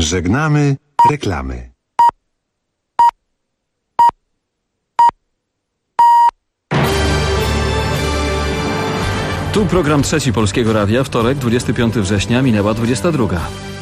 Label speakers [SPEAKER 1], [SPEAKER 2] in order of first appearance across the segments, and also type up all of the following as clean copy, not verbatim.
[SPEAKER 1] Żegnamy reklamy.
[SPEAKER 2] Tu program Trzeci Polskiego Radia, wtorek, 25 września, minęła 22.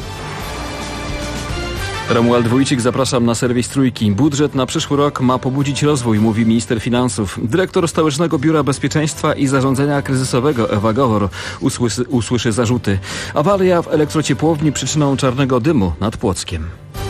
[SPEAKER 2] Romuald Wójcik, zapraszam na serwis Trójki. Budżet na przyszły rok ma pobudzić rozwój, mówi minister finansów. Dyrektor Stołecznego Biura Bezpieczeństwa i Zarządzania Kryzysowego Ewa Gawor usłyszy zarzuty. Awaria w elektrociepłowni przyczyną czarnego dymu nad Płockiem.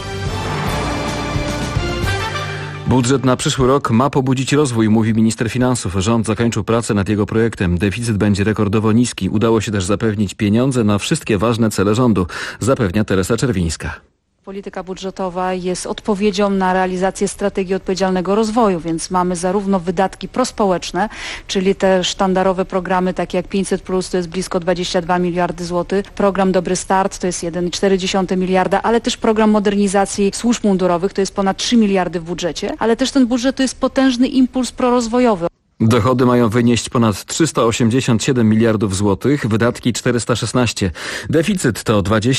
[SPEAKER 2] Budżet na przyszły rok ma pobudzić rozwój, mówi minister finansów. Rząd zakończył pracę nad jego projektem. Deficyt będzie rekordowo niski. Udało się też zapewnić pieniądze na wszystkie ważne cele rządu, zapewnia Teresa Czerwińska.
[SPEAKER 3] Polityka budżetowa jest odpowiedzią na realizację strategii odpowiedzialnego rozwoju, więc mamy zarówno wydatki prospołeczne, czyli te sztandarowe programy takie jak 500+, to jest blisko 22 miliardy złotych, program Dobry Start to jest 1,4 miliarda, ale też program modernizacji służb mundurowych to jest ponad 3 miliardy w budżecie, ale też ten budżet to jest potężny impuls prorozwojowy.
[SPEAKER 2] Dochody mają wynieść ponad 387 miliardów złotych, wydatki 416. Deficyt to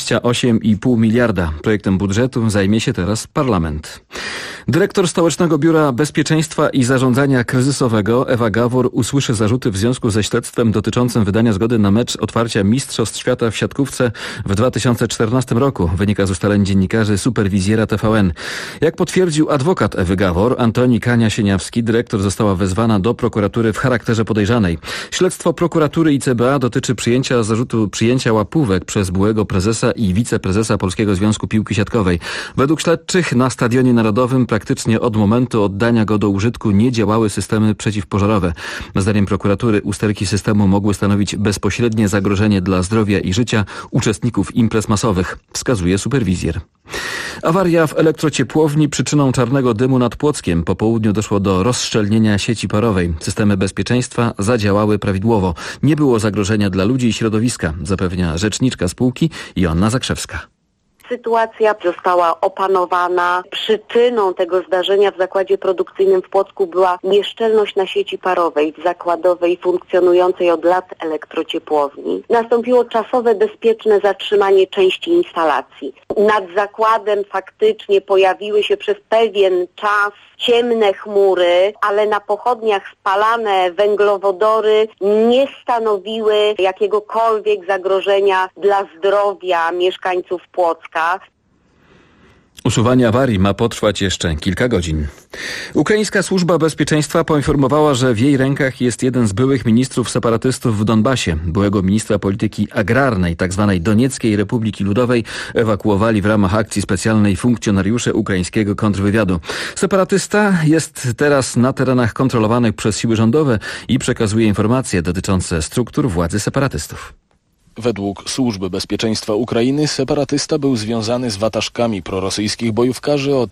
[SPEAKER 2] 28,5 miliarda. Projektem budżetu zajmie się teraz parlament. Dyrektor Stołecznego Biura Bezpieczeństwa i Zarządzania Kryzysowego Ewa Gawor usłyszy zarzuty w związku ze śledztwem dotyczącym wydania zgody na mecz otwarcia Mistrzostw Świata w siatkówce w 2014 roku, wynika z ustaleń dziennikarzy Superwizjera TVN. Jak potwierdził adwokat Ewy Gawor, Antoni Kania-Sieniawski, dyrektor została wezwana do prokuratury w charakterze podejrzanej. Śledztwo prokuratury i CBA dotyczy zarzutu przyjęcia łapówek przez byłego prezesa i wiceprezesa Polskiego Związku Piłki Siatkowej. Według śledczych na Stadionie Narodowym praktycznie od momentu oddania go do użytku nie działały systemy przeciwpożarowe. Zdaniem prokuratury usterki systemu mogły stanowić bezpośrednie zagrożenie dla zdrowia i życia uczestników imprez masowych, wskazuje superwizjer. Awaria w elektrociepłowni przyczyną czarnego dymu nad Płockiem. Po południu doszło do rozszczelnienia sieci parowej. Systemy bezpieczeństwa zadziałały prawidłowo. Nie było zagrożenia dla ludzi i środowiska, zapewnia rzeczniczka spółki Joanna Zakrzewska.
[SPEAKER 4] Sytuacja została opanowana. Przyczyną tego zdarzenia w zakładzie produkcyjnym w Płocku była nieszczelność na sieci parowej zakładowej funkcjonującej od lat elektrociepłowni. Nastąpiło czasowe, bezpieczne zatrzymanie części instalacji. Nad zakładem faktycznie pojawiły się przez pewien czas ciemne chmury, ale na pochodniach spalane węglowodory nie stanowiły jakiegokolwiek zagrożenia dla zdrowia mieszkańców Płocka.
[SPEAKER 2] Usuwanie awarii ma potrwać jeszcze kilka godzin. Ukraińska Służba Bezpieczeństwa poinformowała, że w jej rękach jest jeden z byłych ministrów separatystów w Donbasie. Byłego ministra polityki agrarnej tzw. Donieckiej Republiki Ludowej ewakuowali w ramach akcji specjalnej funkcjonariusze ukraińskiego kontrwywiadu. Separatysta jest teraz na terenach kontrolowanych przez siły rządowe i przekazuje informacje dotyczące struktur władzy separatystów.
[SPEAKER 5] Według Służby Bezpieczeństwa Ukrainy separatysta był związany z watażkami prorosyjskich bojówkarzy od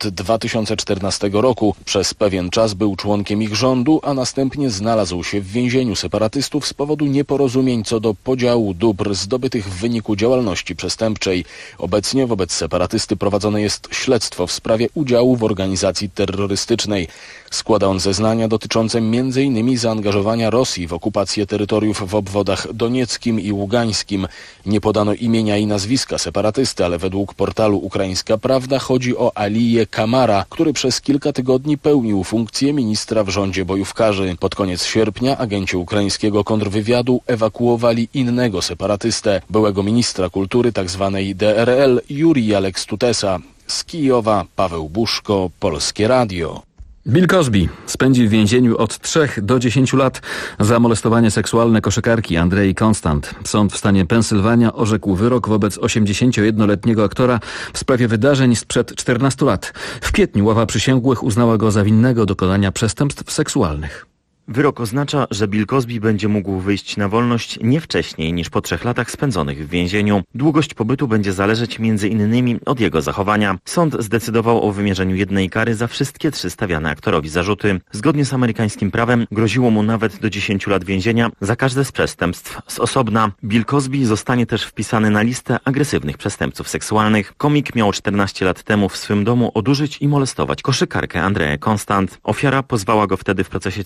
[SPEAKER 5] 2014 roku. Przez pewien czas był członkiem ich rządu, a następnie znalazł się w więzieniu separatystów z powodu nieporozumień co do podziału dóbr zdobytych w wyniku działalności przestępczej. Obecnie wobec separatysty prowadzone jest śledztwo w sprawie udziału w organizacji terrorystycznej. Składa on zeznania dotyczące m.in. zaangażowania Rosji w okupację terytoriów w obwodach donieckim i ługańskim. Nie podano imienia i nazwiska separatysty, ale według portalu Ukraińska Prawda chodzi o Aliję Kamara, który przez kilka tygodni pełnił funkcję ministra w rządzie bojówkarzy. Pod koniec sierpnia agenci ukraińskiego kontrwywiadu ewakuowali innego separatystę, byłego ministra kultury tzw. DRL Jurija Lekstutesa. Z Kijowa Paweł Buszko, Polskie Radio.
[SPEAKER 2] Bill Cosby spędzi w więzieniu od 3 do 10 lat za molestowanie seksualne koszykarki Andrei Constant. Sąd w stanie Pensylwania orzekł wyrok wobec 81-letniego aktora w sprawie wydarzeń sprzed 14 lat. W kwietniu ława przysięgłych uznała go za winnego dokonania przestępstw seksualnych.
[SPEAKER 6] Wyrok oznacza, że Bill Cosby będzie mógł wyjść na wolność nie wcześniej niż po 3 latach spędzonych w więzieniu. Długość pobytu będzie zależeć m.in. od jego zachowania. Sąd zdecydował o wymierzeniu jednej kary za wszystkie 3 stawiane aktorowi zarzuty. Zgodnie z amerykańskim prawem groziło mu nawet do 10 lat więzienia za każde z przestępstw z osobna. Bill Cosby zostanie też wpisany na listę agresywnych przestępców seksualnych. Komik miał 14 lat temu w swym domu odurzyć i molestować koszykarkę Andreę Constant. Ofiara pozwała go wtedy w procesie cywilnym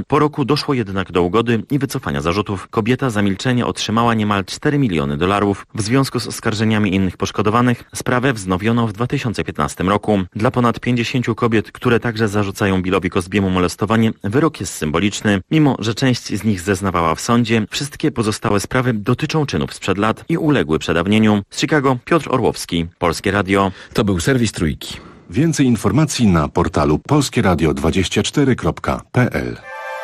[SPEAKER 6] Po roku doszło jednak do ugody i wycofania zarzutów. Kobieta za milczenie otrzymała niemal $4 miliony. W związku z oskarżeniami innych poszkodowanych sprawę wznowiono w 2015 roku. Dla ponad 50 kobiet, które także zarzucają Billowi Cosby'emu molestowanie, wyrok jest symboliczny. Mimo że część z nich zeznawała w sądzie, wszystkie pozostałe sprawy dotyczą czynów sprzed lat i uległy przedawnieniu. Z Chicago Piotr Orłowski, Polskie Radio.
[SPEAKER 2] To był serwis Trójki.
[SPEAKER 1] Więcej informacji na portalu polskieradio24.pl.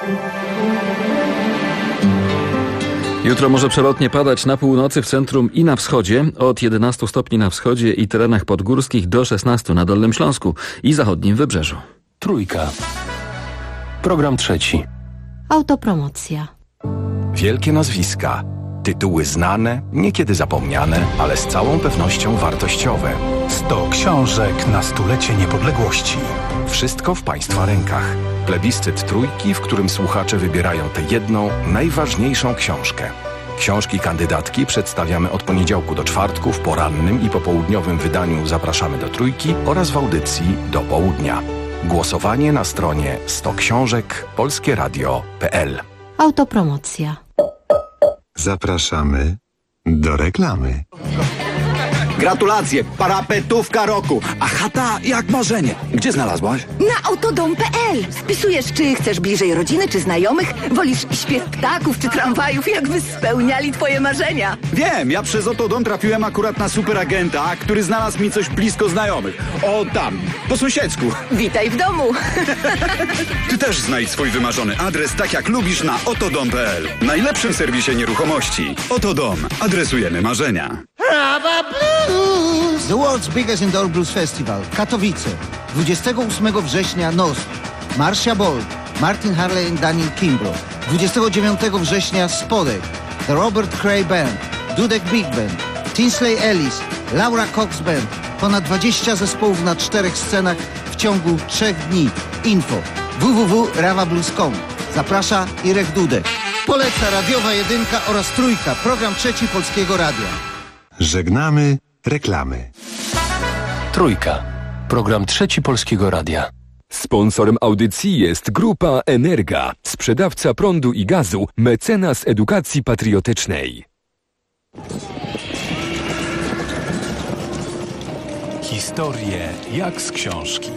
[SPEAKER 2] Jutro może przelotnie padać na północy, w centrum i na wschodzie, od 11 stopni na wschodzie i terenach podgórskich do 16 na Dolnym Śląsku i zachodnim Wybrzeżu.
[SPEAKER 7] Trójka. Program trzeci.
[SPEAKER 8] Autopromocja.
[SPEAKER 7] Wielkie nazwiska. Tytuły znane, niekiedy zapomniane, ale z całą pewnością wartościowe.
[SPEAKER 9] 100 książek na stulecie niepodległości.
[SPEAKER 7] Wszystko w Państwa rękach. Plebiscyt Trójki, w którym słuchacze wybierają tę jedną, najważniejszą książkę. Książki kandydatki przedstawiamy od poniedziałku do czwartku w porannym i popołudniowym wydaniu Zapraszamy do Trójki oraz w audycji do południa. Głosowanie na stronie 100książek polskieradio.pl.
[SPEAKER 8] Autopromocja.
[SPEAKER 1] Zapraszamy do reklamy.
[SPEAKER 10] Gratulacje, parapetówka roku, a chata jak marzenie. Gdzie znalazłaś?
[SPEAKER 11] Na autodom.pl. Spisujesz, czy chcesz bliżej rodziny, czy znajomych, wolisz śpiew ptaków, czy tramwajów, jakby spełniali twoje marzenia.
[SPEAKER 10] Wiem, ja przez Autodom trafiłem akurat na superagenta, który znalazł mi coś blisko znajomych. O tam, po sąsiedzku.
[SPEAKER 11] Witaj w domu.
[SPEAKER 10] Ty też znajdź swój wymarzony adres tak jak lubisz na autodom.pl. Najlepszym serwisie nieruchomości. Autodom. Adresujemy marzenia.
[SPEAKER 12] The World's Biggest Indoor Blues Festival, Katowice. 28 września NOSP, Marcia Bolt, Martin Harley i Daniel Kimbrough. 29 września Spodek, The Robert Cray Band, Dudek Big Band, Tinsley Ellis, Laura Cox Band. Ponad 20 zespołów na 4 scenach w ciągu 3 dni. Info www.rawablues.com. Zaprasza Irek Dudek. Poleca radiowa jedynka oraz Trójka, program trzeci Polskiego Radia.
[SPEAKER 1] Żegnamy reklamy.
[SPEAKER 7] Trójka. Program trzeci Polskiego Radia.
[SPEAKER 13] Sponsorem audycji jest Grupa Energa, sprzedawca prądu i gazu, mecenas edukacji patriotycznej.
[SPEAKER 9] Historie jak z książki.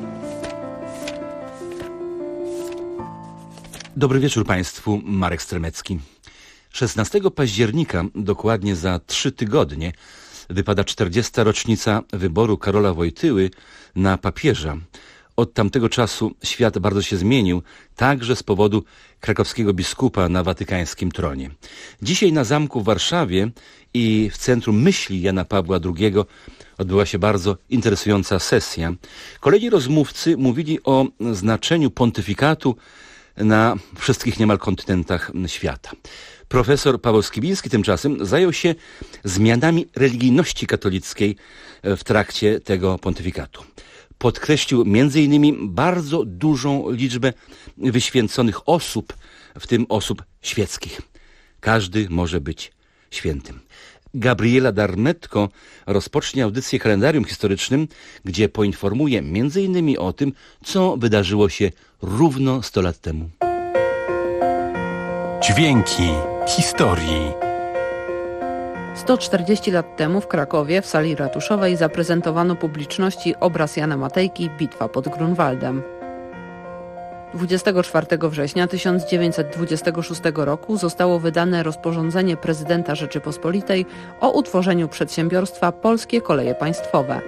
[SPEAKER 14] Dobry wieczór Państwu, Marek Stremecki. 16 października, dokładnie za 3 tygodnie, wypada 40. rocznica wyboru Karola Wojtyły na papieża. Od tamtego czasu świat bardzo się zmienił, także z powodu krakowskiego biskupa na watykańskim tronie. Dzisiaj na zamku w Warszawie i w centrum myśli Jana Pawła II odbyła się bardzo interesująca sesja. Kolejni rozmówcy mówili o znaczeniu pontyfikatu na wszystkich niemal kontynentach świata. Profesor Paweł Skibiński tymczasem zajął się zmianami religijności katolickiej w trakcie tego pontyfikatu. Podkreślił m.in. bardzo dużą liczbę wyświęconych osób, w tym osób świeckich. Każdy może być świętym. Gabriela Darmetko rozpocznie audycję kalendarium historycznym, gdzie poinformuje m.in. o tym, co wydarzyło się równo 100 lat temu.
[SPEAKER 9] Dźwięki historii.
[SPEAKER 15] 140 lat temu w Krakowie w sali ratuszowej zaprezentowano publiczności obraz Jana Matejki „Bitwa pod Grunwaldem”. 24 września 1926 roku zostało wydane rozporządzenie prezydenta Rzeczypospolitej o utworzeniu przedsiębiorstwa Polskie Koleje Państwowe.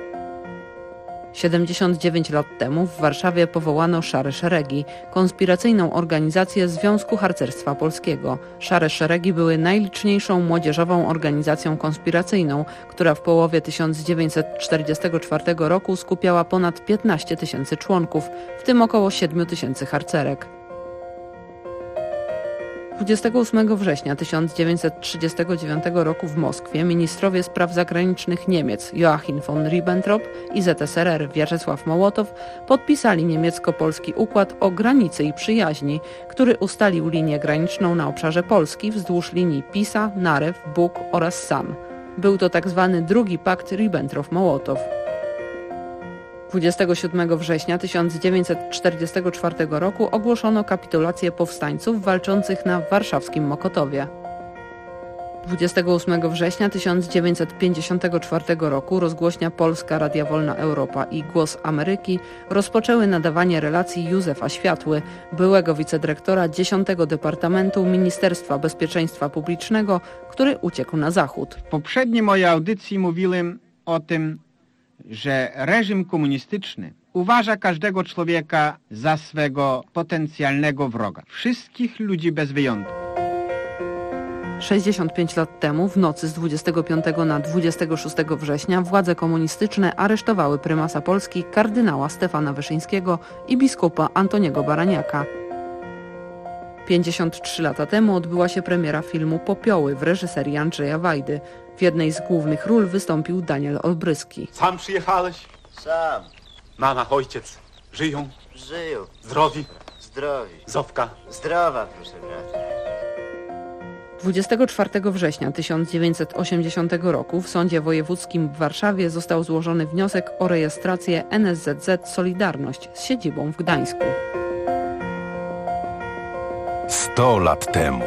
[SPEAKER 15] 79 lat temu w Warszawie powołano Szare Szeregi, konspiracyjną organizację Związku Harcerstwa Polskiego. Szare Szeregi były najliczniejszą młodzieżową organizacją konspiracyjną, która w połowie 1944 roku skupiała ponad 15 000 członków, w tym około 7 000 harcerek. 28 września 1939 roku w Moskwie ministrowie spraw zagranicznych Niemiec Joachim von Ribbentrop i ZSRR Władysław Mołotow podpisali niemiecko-polski układ o granicy i przyjaźni, który ustalił linię graniczną na obszarze Polski wzdłuż linii Pisa, Narew, Bug oraz San. Był to tzw. drugi pakt Ribbentrop-Mołotow. 27 września 1944 roku ogłoszono kapitulację powstańców walczących na warszawskim Mokotowie. 28 września 1954 roku rozgłośnia Polska Radia Wolna Europa i Głos Ameryki rozpoczęły nadawanie relacji Józefa Światły, byłego wicedyrektora 10 Departamentu Ministerstwa Bezpieczeństwa Publicznego, który uciekł na zachód.
[SPEAKER 16] W poprzedniej mojej audycji mówiłem o tym, że reżim komunistyczny uważa każdego człowieka za swego potencjalnego wroga. Wszystkich ludzi bez wyjątku.
[SPEAKER 15] 65 lat temu, w nocy z 25 na 26 września, władze komunistyczne aresztowały prymasa Polski kardynała Stefana Wyszyńskiego i biskupa Antoniego Baraniaka. 53 lata temu odbyła się premiera filmu Popioły w reżyserii Andrzeja Wajdy. W jednej z głównych ról wystąpił Daniel Olbryski.
[SPEAKER 17] Sam przyjechałeś?
[SPEAKER 18] Sam.
[SPEAKER 17] Mama, ojciec. Żyją?
[SPEAKER 18] Żyją.
[SPEAKER 17] Zdrowi?
[SPEAKER 18] Zdrowi.
[SPEAKER 17] Zofka?
[SPEAKER 18] Zdrowa, proszę brata.
[SPEAKER 15] 24 września 1980 roku w Sądzie Wojewódzkim w Warszawie został złożony wniosek o rejestrację NSZZ Solidarność z siedzibą w Gdańsku.
[SPEAKER 7] 100 lat temu.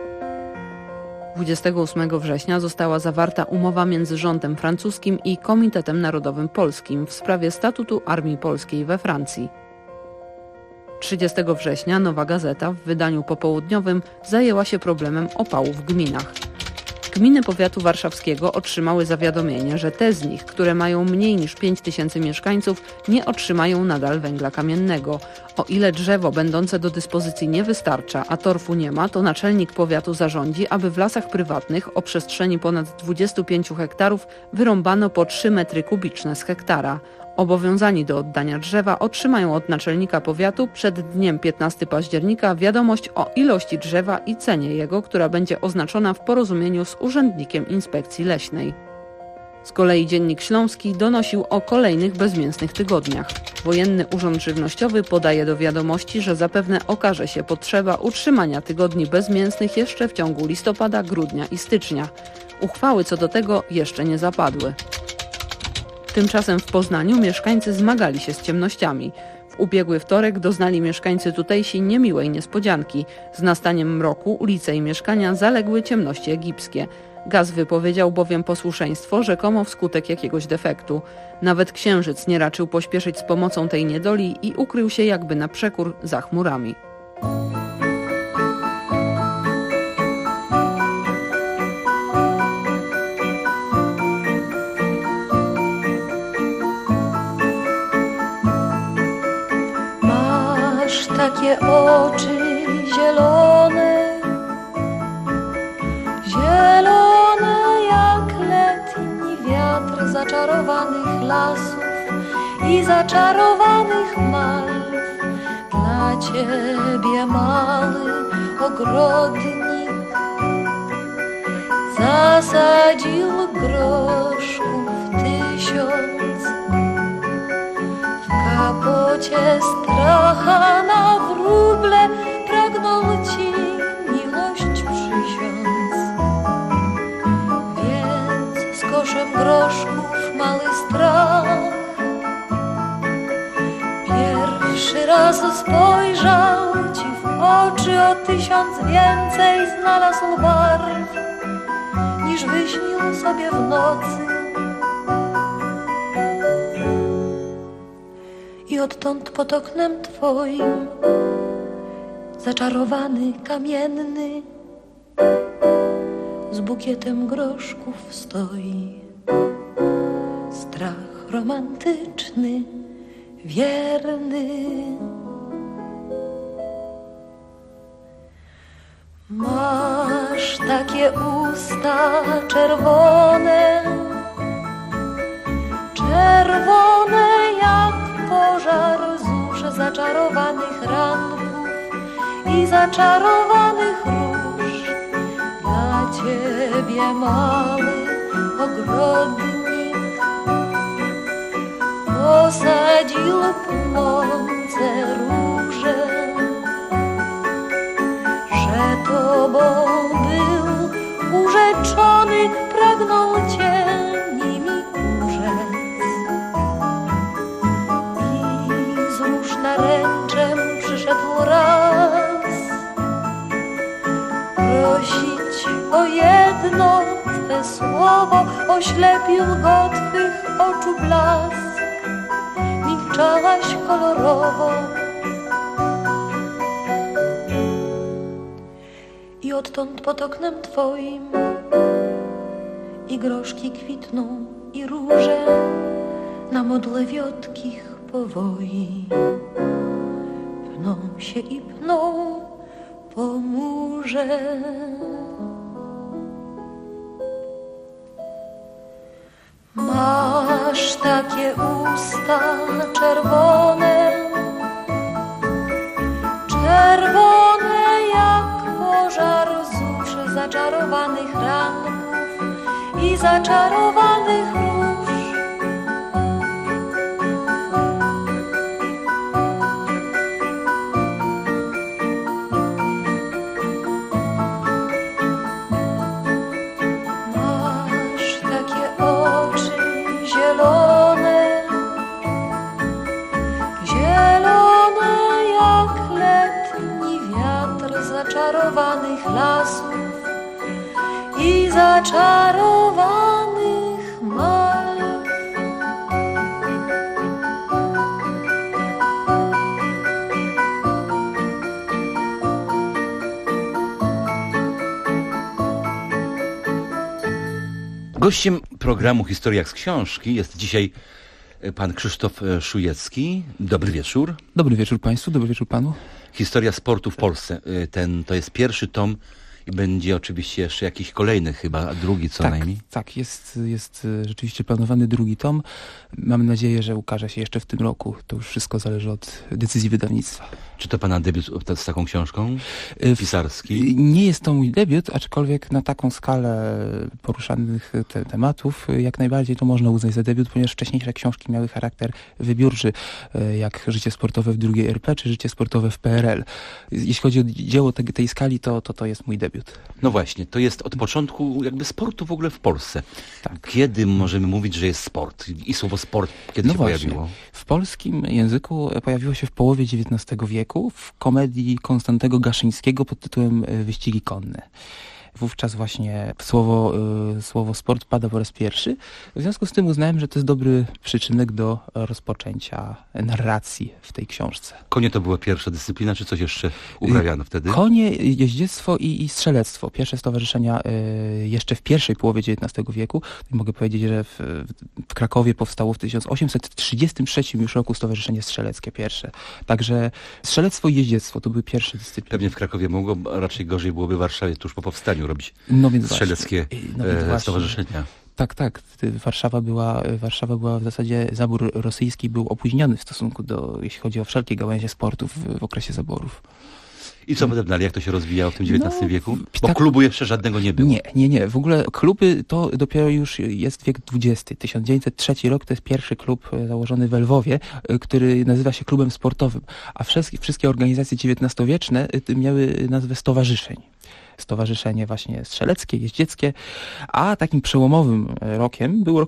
[SPEAKER 15] 28 września została zawarta umowa między rządem francuskim i Komitetem Narodowym Polskim w sprawie statutu Armii Polskiej we Francji. 30 września Nowa Gazeta w wydaniu popołudniowym zajęła się problemem opału w gminach. Gminy powiatu warszawskiego otrzymały zawiadomienie, że te z nich, które mają mniej niż 5000 mieszkańców, nie otrzymają nadal węgla kamiennego. O ile drzewo będące do dyspozycji nie wystarcza, a torfu nie ma, to naczelnik powiatu zarządzi, aby w lasach prywatnych o przestrzeni ponad 25 hektarów wyrąbano po 3 metry kubiczne z hektara. Obowiązani do oddania drzewa otrzymają od naczelnika powiatu przed dniem 15 października wiadomość o ilości drzewa i cenie jego, która będzie oznaczona w porozumieniu z urzędnikiem inspekcji leśnej. Z kolei Dziennik Śląski donosił o kolejnych bezmięsnych tygodniach. Wojenny Urząd Żywnościowy podaje do wiadomości, że zapewne okaże się potrzeba utrzymania tygodni bezmięsnych jeszcze w ciągu listopada, grudnia i stycznia. Uchwały co do tego jeszcze nie zapadły. Tymczasem w Poznaniu mieszkańcy zmagali się z ciemnościami. W ubiegły wtorek doznali mieszkańcy tutejsi niemiłej niespodzianki. Z nastaniem mroku ulice i mieszkania zaległy ciemności egipskie. Gaz wypowiedział bowiem posłuszeństwo rzekomo wskutek jakiegoś defektu. Nawet księżyc nie raczył pośpieszyć z pomocą tej niedoli i ukrył się jakby na przekór za chmurami.
[SPEAKER 19] Takie oczy zielone, zielone jak letni wiatr zaczarowanych lasów i zaczarowanych malw. Dla ciebie mały ogrodnik zasadził groszków 1000. W kapocie stracha na wróble pragnął ci miłość przysiąc. Więc z koszem groszków mały strach pierwszy raz spojrzał ci w oczy, o 1000 więcej znalazł barw, niż wyśnił sobie w nocy. I odtąd pod oknem twoim zaczarowany kamienny z bukietem groszków stoi. Strach romantyczny, wierny. Masz takie usta czerwone, czerwone jak pożar zuszy zaczarowanych ranków i zaczarowanych róż. Dla ciebie mały ogrodnik posadził płonące róże, że tobą był urzeczony, pragnął cię nimi urzec. to jedno Twe słowo oślepił go Twych oczu blask. Milczałaś kolorowo i odtąd pod oknem Twoim i groszki kwitną i róże na modle wiotkich powoi pną się i pną po murze. Masz takie usta czerwone, czerwone jak pożar zuszy zaczarowanych ranków i zaczarowanych róż. Masz takie oczy zielone, zielone jak letni wiatr zaczarowanych lasów i zaczarowanych mal.
[SPEAKER 14] Gościem programu Historia z książki jest dzisiaj pan Krzysztof Szujecki. Dobry wieczór.
[SPEAKER 20] Dobry wieczór Państwu, dobry wieczór Panu.
[SPEAKER 14] Historia sportu w Polsce. To jest pierwszy tom i będzie oczywiście jeszcze jakiś kolejny, chyba drugi co najmniej.
[SPEAKER 20] Tak, jest rzeczywiście planowany drugi tom. Mamy nadzieję, że ukaże się jeszcze w tym roku. To już wszystko zależy od decyzji wydawnictwa.
[SPEAKER 14] Czy to pana debiut z taką książką? Pisarski?
[SPEAKER 20] Nie jest to mój debiut, aczkolwiek na taką skalę poruszanych tematów jak najbardziej to można uznać za debiut, ponieważ wcześniejsze książki miały charakter wybiórczy, jak Życie sportowe w II RP, czy Życie sportowe w PRL. Jeśli chodzi o dzieło tej skali, to jest mój debiut.
[SPEAKER 14] No właśnie, to jest od początku jakby sportu w ogóle w Polsce. Tak. Kiedy możemy mówić, że jest sport? I słowo sport kiedy się pojawiło?
[SPEAKER 20] W polskim języku pojawiło się w połowie XIX wieku w komedii Konstantego Gaszyńskiego pod tytułem Wyścigi konne. Wówczas właśnie słowo sport pada po raz pierwszy. W związku z tym uznałem, że to jest dobry przyczynek do rozpoczęcia narracji w tej książce.
[SPEAKER 14] Konie to była pierwsza dyscyplina, czy coś jeszcze uprawiano wtedy?
[SPEAKER 20] Konie, jeździectwo i strzelectwo. Pierwsze stowarzyszenia jeszcze w pierwszej połowie XIX wieku. Mogę powiedzieć, że w Krakowie powstało w 1833 już roku Stowarzyszenie Strzeleckie pierwsze. Także strzelectwo i jeździectwo to były pierwsze dyscypliny.
[SPEAKER 14] Pewnie w Krakowie mogło, raczej gorzej byłoby w Warszawie tuż po powstaniu robić strzeleckie stowarzyszenia.
[SPEAKER 20] Tak. Warszawa była w zasadzie, zabór rosyjski był opóźniony w stosunku do, jeśli chodzi o wszelkie gałęzie sportów w okresie zaborów.
[SPEAKER 14] I co potem dalej, jak to się rozwijało w tym XIX wieku? Bo klubu jeszcze żadnego nie było.
[SPEAKER 20] Nie. W ogóle kluby to dopiero już jest wiek XX. 1903 rok to jest pierwszy klub założony w Lwowie, który nazywa się klubem sportowym. A wszystkie organizacje XIX-wieczne miały nazwę stowarzyszeń. Stowarzyszenie właśnie strzeleckie, jeździeckie, a takim przełomowym rokiem był rok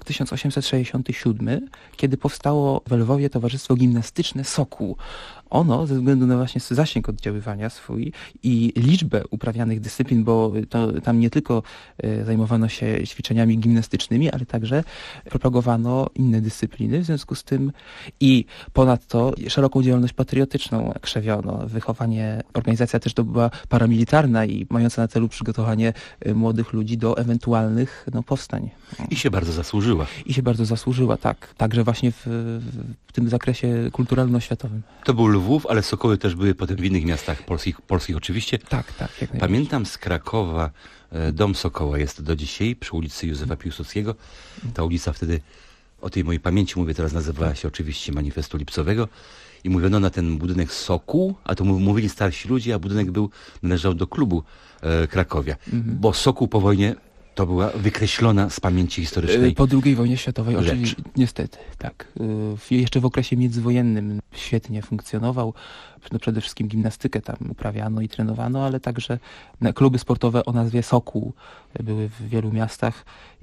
[SPEAKER 20] 1867, kiedy powstało w Lwowie Towarzystwo Gimnastyczne Sokół. Ono, ze względu na właśnie zasięg oddziaływania swój i liczbę uprawianych dyscyplin, bo to tam nie tylko zajmowano się ćwiczeniami gimnastycznymi, ale także propagowano inne dyscypliny, w związku z tym i ponadto szeroką działalność patriotyczną krzewiono. Organizacja też to była paramilitarna i mająca na celu przygotowanie młodych ludzi do ewentualnych powstań.
[SPEAKER 14] I się bardzo zasłużyła. Tak. Także właśnie w tym zakresie kulturalno-światowym.
[SPEAKER 20] To
[SPEAKER 14] był Lwów, ale Sokoły też były potem w innych miastach polskich oczywiście.
[SPEAKER 20] Tak.
[SPEAKER 14] Pamiętam z Krakowa, dom Sokoła jest do dzisiaj przy ulicy Józefa Piłsudskiego. Ta ulica wtedy, o tej mojej pamięci mówię teraz, nazywała się oczywiście Manifestu Lipcowego i mówiono na ten budynek Sokół, a to mówili starsi ludzie, a budynek należał do klubu Krakowia, bo Sokół po wojnie to była wykreślona z pamięci historycznej.
[SPEAKER 20] Po II wojnie światowej, oczywiście, niestety, tak. Jeszcze w okresie międzywojennym świetnie funkcjonował. Przede wszystkim gimnastykę tam uprawiano i trenowano, ale także kluby sportowe o nazwie Sokół były w wielu miastach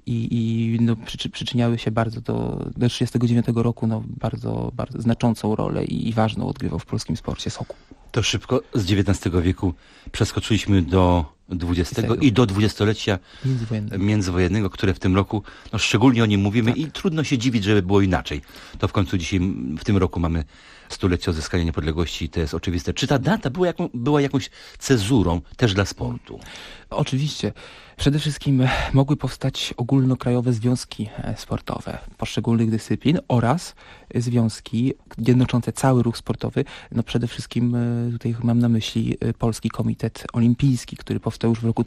[SPEAKER 20] i przyczyniały się bardzo do 1939 roku bardzo znaczącą rolę i ważną odgrywał w polskim sporcie Sokół.
[SPEAKER 14] To szybko z XIX wieku przeskoczyliśmy do XX i do dwudziestolecia międzywojennego, które w tym roku, no szczególnie o nim mówimy i trudno się dziwić, żeby było inaczej. To w końcu dzisiaj, w tym roku mamy stulecie odzyskania niepodległości i to jest oczywiste. Czy ta data była jakąś cezurą też dla sportu?
[SPEAKER 20] Oczywiście. Przede wszystkim mogły powstać ogólnokrajowe związki sportowe poszczególnych dyscyplin oraz związki jednoczące cały ruch sportowy. No przede wszystkim tutaj mam na myśli Polski Komitet Olimpijski, który powstał już w roku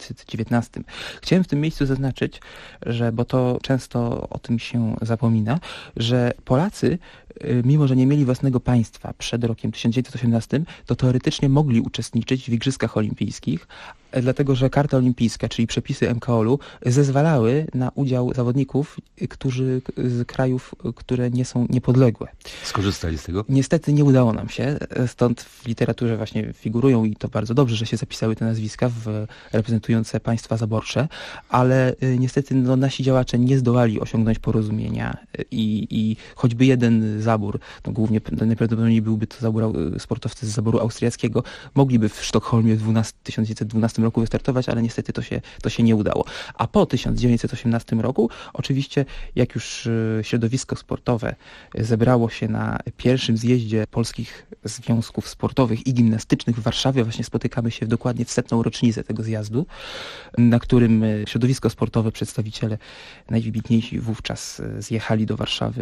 [SPEAKER 20] 1919. Chciałem w tym miejscu zaznaczyć, że, bo to często o tym się zapomina, że Polacy, mimo że nie mieli własnego państwa przed rokiem 1918, to teoretycznie mogli uczestniczyć w Igrzyskach Olimpijskich, dlatego że Karta Olimpijska, czyli przepisy MKOL-u, zezwalały na udział zawodników, którzy z krajów, które nie są niepodległe.
[SPEAKER 14] Skorzystali z tego?
[SPEAKER 20] Niestety nie udało nam się, stąd w literaturze właśnie figurują i to bardzo dobrze, że się zapisały te nazwiska reprezentujące państwa zaborcze, ale niestety nasi działacze nie zdołali osiągnąć porozumienia i choćby jeden zabór, no głównie najprawdopodobniej byłby to zabór sportowcy z zaboru austriackiego, mogliby w Sztokholmie w 1912 roku wystartować, ale niestety to się nie udało. A po 1918 roku oczywiście, jak już środowisko sportowe zebrało się na pierwszym zjeździe polskich związków sportowych i gimnastycznych w Warszawie, właśnie spotykamy się dokładnie w 100. rocznicę tego zjazdu, na którym środowisko sportowe, przedstawiciele najwybitniejsi wówczas zjechali do Warszawy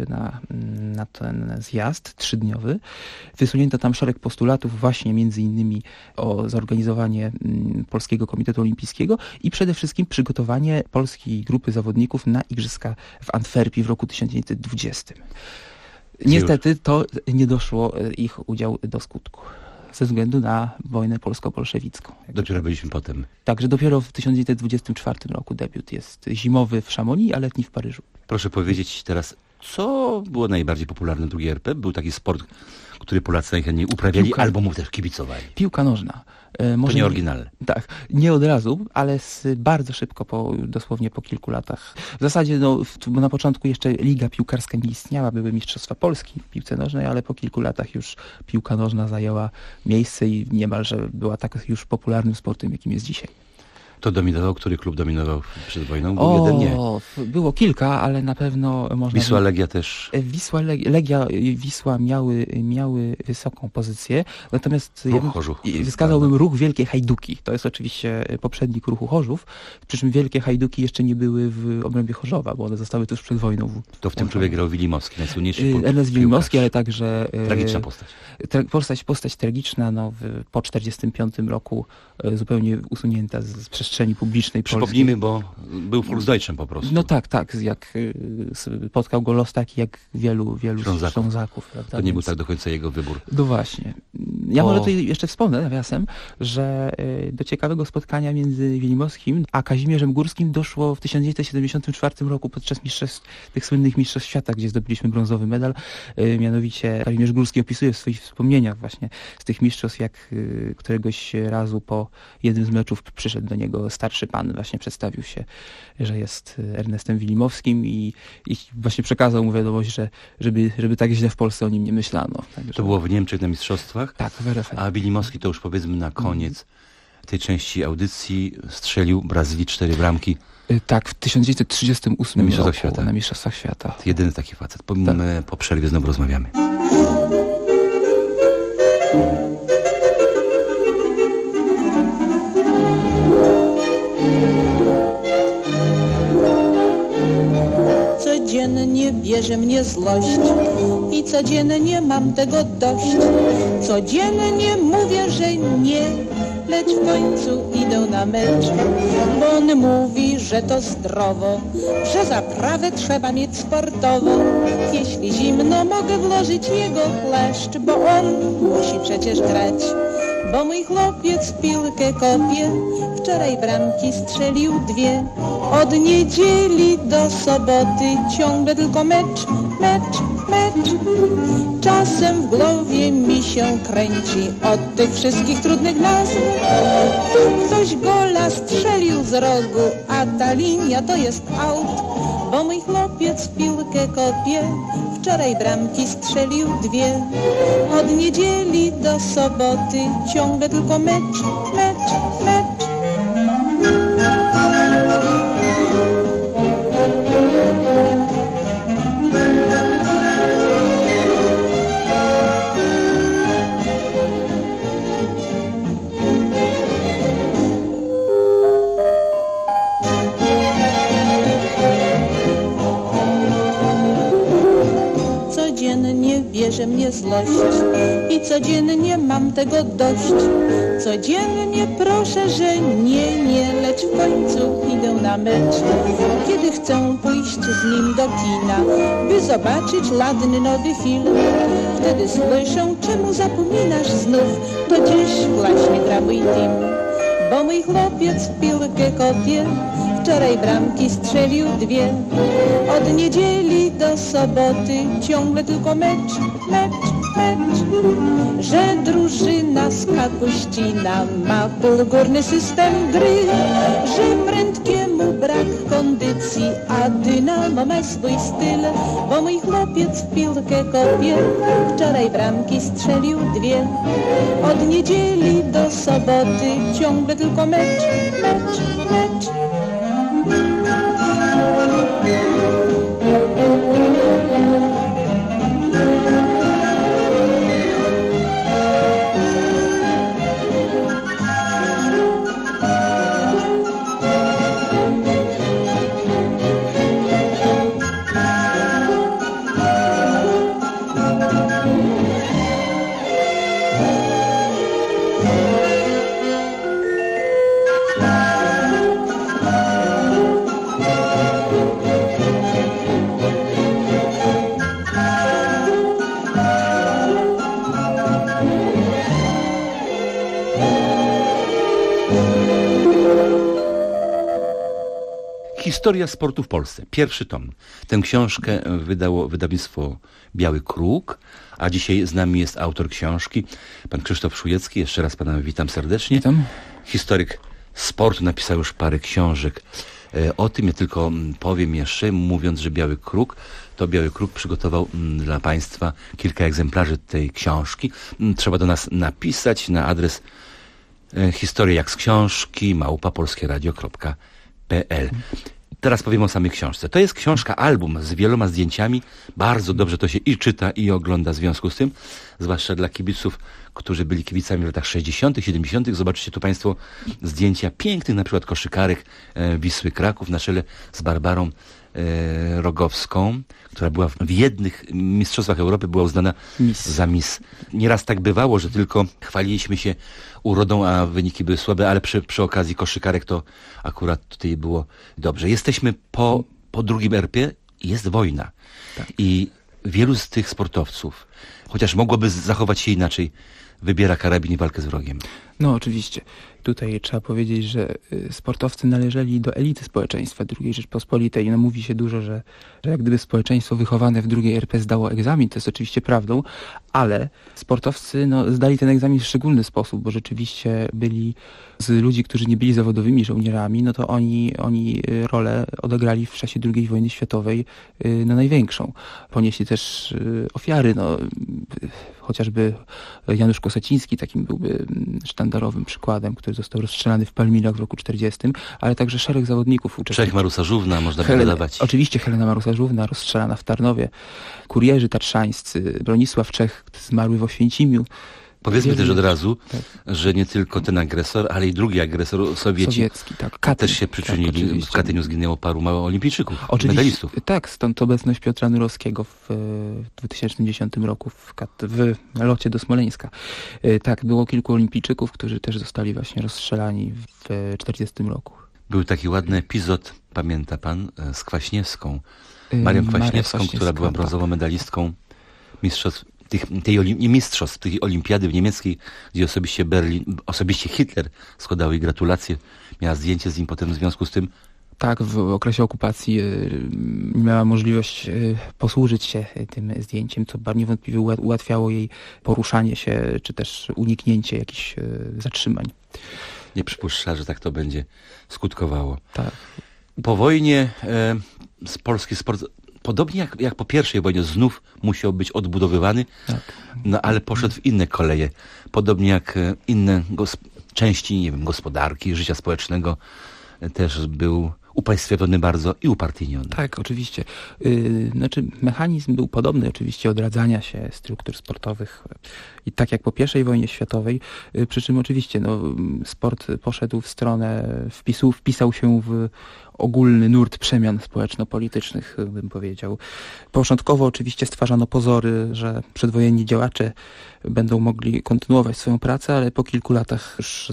[SPEAKER 20] na ten zjazd trzydniowy. Wysunięto tam szereg postulatów właśnie między innymi o zorganizowanie Polskiego Komitetu Olimpijskiego i przede wszystkim przygotowanie polskiej grupy zawodników na Igrzyska w Antwerpii w roku 1920. Niestety to nie doszło ich udział do skutku ze względu na wojnę polsko-bolszewicką.
[SPEAKER 14] Dopiero byliśmy potem.
[SPEAKER 20] Także dopiero w 1924 roku debiut jest zimowy w Chamonix, a letni w Paryżu.
[SPEAKER 14] Proszę powiedzieć teraz, co było najbardziej popularne w II RP? Był taki sport, który Polacy najchętniej uprawiali albo mu też kibicowali.
[SPEAKER 20] Piłka nożna.
[SPEAKER 14] To nie oryginalne.
[SPEAKER 20] Tak, nie od razu, ale bardzo szybko, dosłownie po kilku latach. W zasadzie na początku jeszcze liga piłkarska nie istniała, były mistrzostwa Polski w piłce nożnej, ale po kilku latach już piłka nożna zajęła miejsce i niemalże była tak już popularnym sportem, jakim jest dzisiaj.
[SPEAKER 14] To dominował, który klub dominował przed wojną? Był jeden, nie.
[SPEAKER 20] Było kilka, ale na pewno można...
[SPEAKER 14] Wisła, Legia też.
[SPEAKER 20] Legia, Wisła miały wysoką pozycję, natomiast
[SPEAKER 14] Ruch Chorzów.
[SPEAKER 20] Wskazałbym Ruch Wielkie Hajduki. To jest oczywiście poprzednik Ruchu Chorzów, przy czym Wielkie Hajduki jeszcze nie były w obrębie Chorzowa, bo one zostały tuż przed wojną.
[SPEAKER 14] To w tym klubie grał Wilimowski, najsłynniejszy
[SPEAKER 20] Ernest Wilimowski, ale także...
[SPEAKER 14] Tragiczna postać.
[SPEAKER 20] Postać tragiczna, po 1945 roku zupełnie usunięta z przestrzeni publicznej Polski.
[SPEAKER 14] Przypomnijmy, bo był Volksdeutschem po prostu.
[SPEAKER 20] No tak, jak spotkał go los taki jak wielu Ślązaków.
[SPEAKER 14] To nie był tak do końca jego wybór.
[SPEAKER 20] No właśnie. Ja może tutaj jeszcze wspomnę nawiasem, że do ciekawego spotkania między Wilimowskim a Kazimierzem Górskim doszło w 1974 roku podczas tych słynnych mistrzostw świata, gdzie zdobyliśmy brązowy medal. Mianowicie Kazimierz Górski opisuje w swoich wspomnieniach właśnie z tych mistrzostw, jak któregoś razu po jednym z meczów przyszedł do niego starszy pan, właśnie przedstawił się, że jest Ernestem Wilimowskim i właśnie przekazał mu wiadomość, że żeby tak źle w Polsce o nim nie myślano. Także...
[SPEAKER 14] To było w Niemczech na mistrzostwach?
[SPEAKER 20] Tak, w RFN.
[SPEAKER 14] A Wilimowski to już powiedzmy na koniec tej części audycji strzelił Brazylii 4 bramki.
[SPEAKER 20] Tak, w 1938 roku na Mistrzostwach Świata.
[SPEAKER 14] Jedyny taki facet. Po przerwie znowu rozmawiamy.
[SPEAKER 21] Codziennie bierze mnie złość i codziennie mam tego dość. Codziennie mówię, że nie, lecz w końcu idę na mecz. Bo on mówi, że to zdrowo, że zaprawę trzeba mieć sportową. Jeśli zimno, mogę włożyć jego chleszcz, bo on musi przecież grać. Bo mój chłopiec piłkę kopie, wczoraj bramki strzelił 2. Od niedzieli do soboty ciągle tylko mecz. Czasem w głowie mi się kręci od tych wszystkich trudnych nazw. Tu ktoś gola strzelił z rogu, a ta linia to jest aut. Bo mój chłopiec piłkę kopie, wczoraj bramki strzelił 2. Od niedzieli do soboty ciągle tylko mecz. we mnie złość i codziennie mam tego dość. Codziennie proszę, że nie, lecz w końcu idę na mecz. Kiedy chcę pójść z nim do kina, by zobaczyć ładny nowy film, wtedy słyszę, czemu zapominasz znów, to dziś właśnie gra mój team. Bo mój chłopiec w piłkę kopie, wczoraj bramki strzelił 2. Od niedzieli do soboty ciągle tylko mecz. Że drużyna z Kapuścina ma półgórny system gry, że prędkiemu brak kondycji, a Dynamo ma swój styl. Bo mój chłopiec w piłkę kopie, wczoraj bramki strzelił 2. Od niedzieli do soboty ciągle tylko mecz.
[SPEAKER 14] Historia sportu w Polsce. Pierwszy tom. Tę książkę wydało wydawnictwo Biały Kruk, a dzisiaj z nami jest autor książki, pan Krzysztof Szujecki. Jeszcze raz pana witam serdecznie.
[SPEAKER 20] Witam.
[SPEAKER 14] Historyk sportu, napisał już parę książek o tym. Ja tylko powiem jeszcze, mówiąc, że Biały Kruk, to Biały Kruk przygotował dla państwa kilka egzemplarzy tej książki. Trzeba do nas napisać na adres historia jak z książki @polskieradio.pl. Teraz powiem o samej książce. To jest książka, album z wieloma zdjęciami. Bardzo dobrze to się i czyta, i ogląda w związku z tym. Zwłaszcza dla kibiców, którzy byli kibicami w latach 60., 70. Zobaczycie tu państwo zdjęcia pięknych, na przykład koszykarek Wisły Kraków na czele z Barbarą Rogowską, która była w jednych mistrzostwach Europy była uznana za Miss. Nieraz tak bywało, że tylko chwaliliśmy się urodą, a wyniki były słabe, ale przy okazji koszykarek to akurat tutaj było dobrze. Jesteśmy po drugim RP i jest wojna. Tak. I wielu z tych sportowców, chociaż mogłoby zachować się inaczej, wybiera karabin i walkę z wrogiem.
[SPEAKER 20] No oczywiście. Tutaj trzeba powiedzieć, że sportowcy należeli do elity społeczeństwa II Rzeczpospolitej. No, mówi się dużo, że jak gdyby społeczeństwo wychowane w II RP zdało egzamin, to jest oczywiście prawdą, ale sportowcy zdali ten egzamin w szczególny sposób, bo rzeczywiście byli z ludzi, którzy nie byli zawodowymi żołnierzami, no to oni rolę odegrali w czasie II wojny światowej największą. Ponieśli też ofiary, chociażby Janusz Koseciński takim byłby sztandarowym przykładem, który został rozstrzelany w Palmilach w roku 40, ale także szereg zawodników
[SPEAKER 14] Czech Marusarzówna, można by dodawać.
[SPEAKER 20] Oczywiście Helena Marusarzówna, rozstrzelana w Tarnowie. Kurierzy tatrzańscy, Bronisław Czech, zmarły w Oświęcimiu.
[SPEAKER 14] Powiedzmy też od razu, że nie tylko ten agresor, ale i drugi agresor sowiecki
[SPEAKER 20] tak.
[SPEAKER 14] też się przyczynili. W Katyniu zginęło paru mało olimpijczyków,
[SPEAKER 20] medalistów. Tak, stąd obecność Piotra Nurowskiego w 2010 roku w locie do Smoleńska. Tak, było kilku olimpijczyków, którzy też zostali właśnie rozstrzelani w 1940 roku.
[SPEAKER 14] Był taki ładny epizod, pamięta pan, z Kwaśniewską, Marią Kwaśniewską, która była brązową medalistką mistrzostw tej olimpiady w niemieckiej, gdzie osobiście Hitler składał jej gratulacje, miała zdjęcie z nim potem w związku z tym.
[SPEAKER 20] Tak, w okresie okupacji miała możliwość posłużyć się tym zdjęciem, co niewątpliwie ułatwiało jej poruszanie się, czy też uniknięcie jakichś zatrzymań.
[SPEAKER 14] Nie przypuszcza, że tak to będzie skutkowało.
[SPEAKER 20] Tak.
[SPEAKER 14] Po wojnie polski sport, podobnie jak po pierwszej wojnie, znów musiał być odbudowywany, tak. Ale poszedł w inne koleje. Podobnie jak inne części, gospodarki, życia społecznego też był upaństwowiony bardzo i upartyjniony.
[SPEAKER 20] Tak, oczywiście. Znaczy mechanizm był podobny oczywiście odradzania się struktur sportowych i tak jak po I wojnie światowej, przy czym oczywiście sport poszedł w stronę, wpisał się w ogólny nurt przemian społeczno-politycznych, bym powiedział. Początkowo oczywiście stwarzano pozory, że przedwojenni działacze będą mogli kontynuować swoją pracę, ale po kilku latach już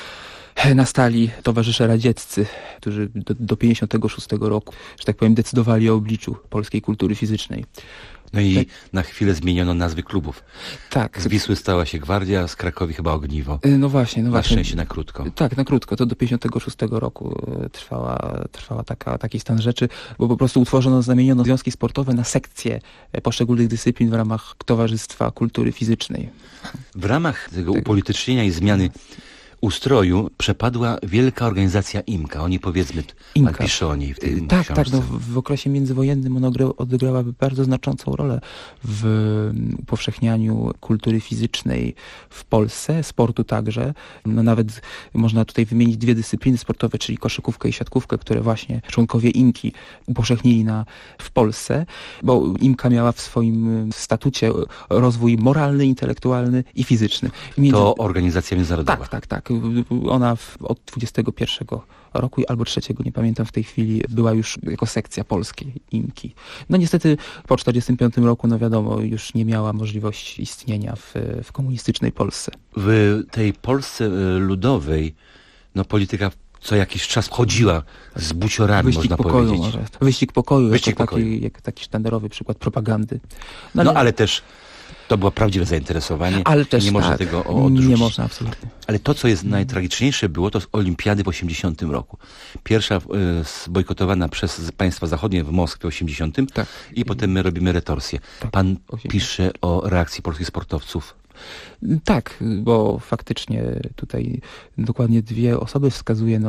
[SPEAKER 20] nastali towarzysze radzieccy, którzy do 56 roku, że tak powiem, decydowali o obliczu polskiej kultury fizycznej.
[SPEAKER 14] No i na chwilę zmieniono nazwy klubów.
[SPEAKER 20] Tak.
[SPEAKER 14] Z Wisły stała się Gwardia, z Krakowi chyba Ogniwo.
[SPEAKER 20] No właśnie.
[SPEAKER 14] Na szczęście na krótko.
[SPEAKER 20] Tak, na krótko. To do 56 roku trwała taki stan rzeczy, bo po prostu zamieniono związki sportowe na sekcje poszczególnych dyscyplin w ramach Towarzystwa Kultury Fizycznej.
[SPEAKER 14] W ramach tego upolitycznienia i zmiany ustroju przepadła wielka organizacja IMKA. Oni powiedzmy, pan pisze o niej w tej książce.
[SPEAKER 20] Tak. W okresie międzywojennym ona odegrała bardzo znaczącą rolę w upowszechnianiu kultury fizycznej w Polsce, sportu także. Nawet można tutaj wymienić dwie dyscypliny sportowe, czyli koszykówkę i siatkówkę, które właśnie członkowie IMKI upowszechnili w Polsce, bo IMKA miała w swoim statucie rozwój moralny, intelektualny i fizyczny.
[SPEAKER 14] To organizacja międzynarodowa.
[SPEAKER 20] Tak. Ona od 21 roku albo 3, nie pamiętam w tej chwili, była już jako sekcja polskiej IMKI. No niestety po 45 roku, wiadomo, już nie miała możliwości istnienia w komunistycznej Polsce.
[SPEAKER 14] W tej Polsce ludowej, polityka co jakiś czas chodziła z buciorami, można powiedzieć.
[SPEAKER 20] Wyścig pokoju. Taki sztandarowy przykład propagandy.
[SPEAKER 14] Ale też to było prawdziwe zainteresowanie.
[SPEAKER 20] Ale też
[SPEAKER 14] nie można tego odrzucić.
[SPEAKER 20] Nie można, absolutnie.
[SPEAKER 14] Ale to, co jest najtragiczniejsze, było to z Olimpiady w 80 roku. Pierwsza zbojkotowana przez państwa zachodnie w Moskwie w 80 i potem my robimy retorsję. Pan pisze o reakcji polskich sportowców.
[SPEAKER 20] Tak, bo faktycznie tutaj dokładnie dwie osoby wskazuje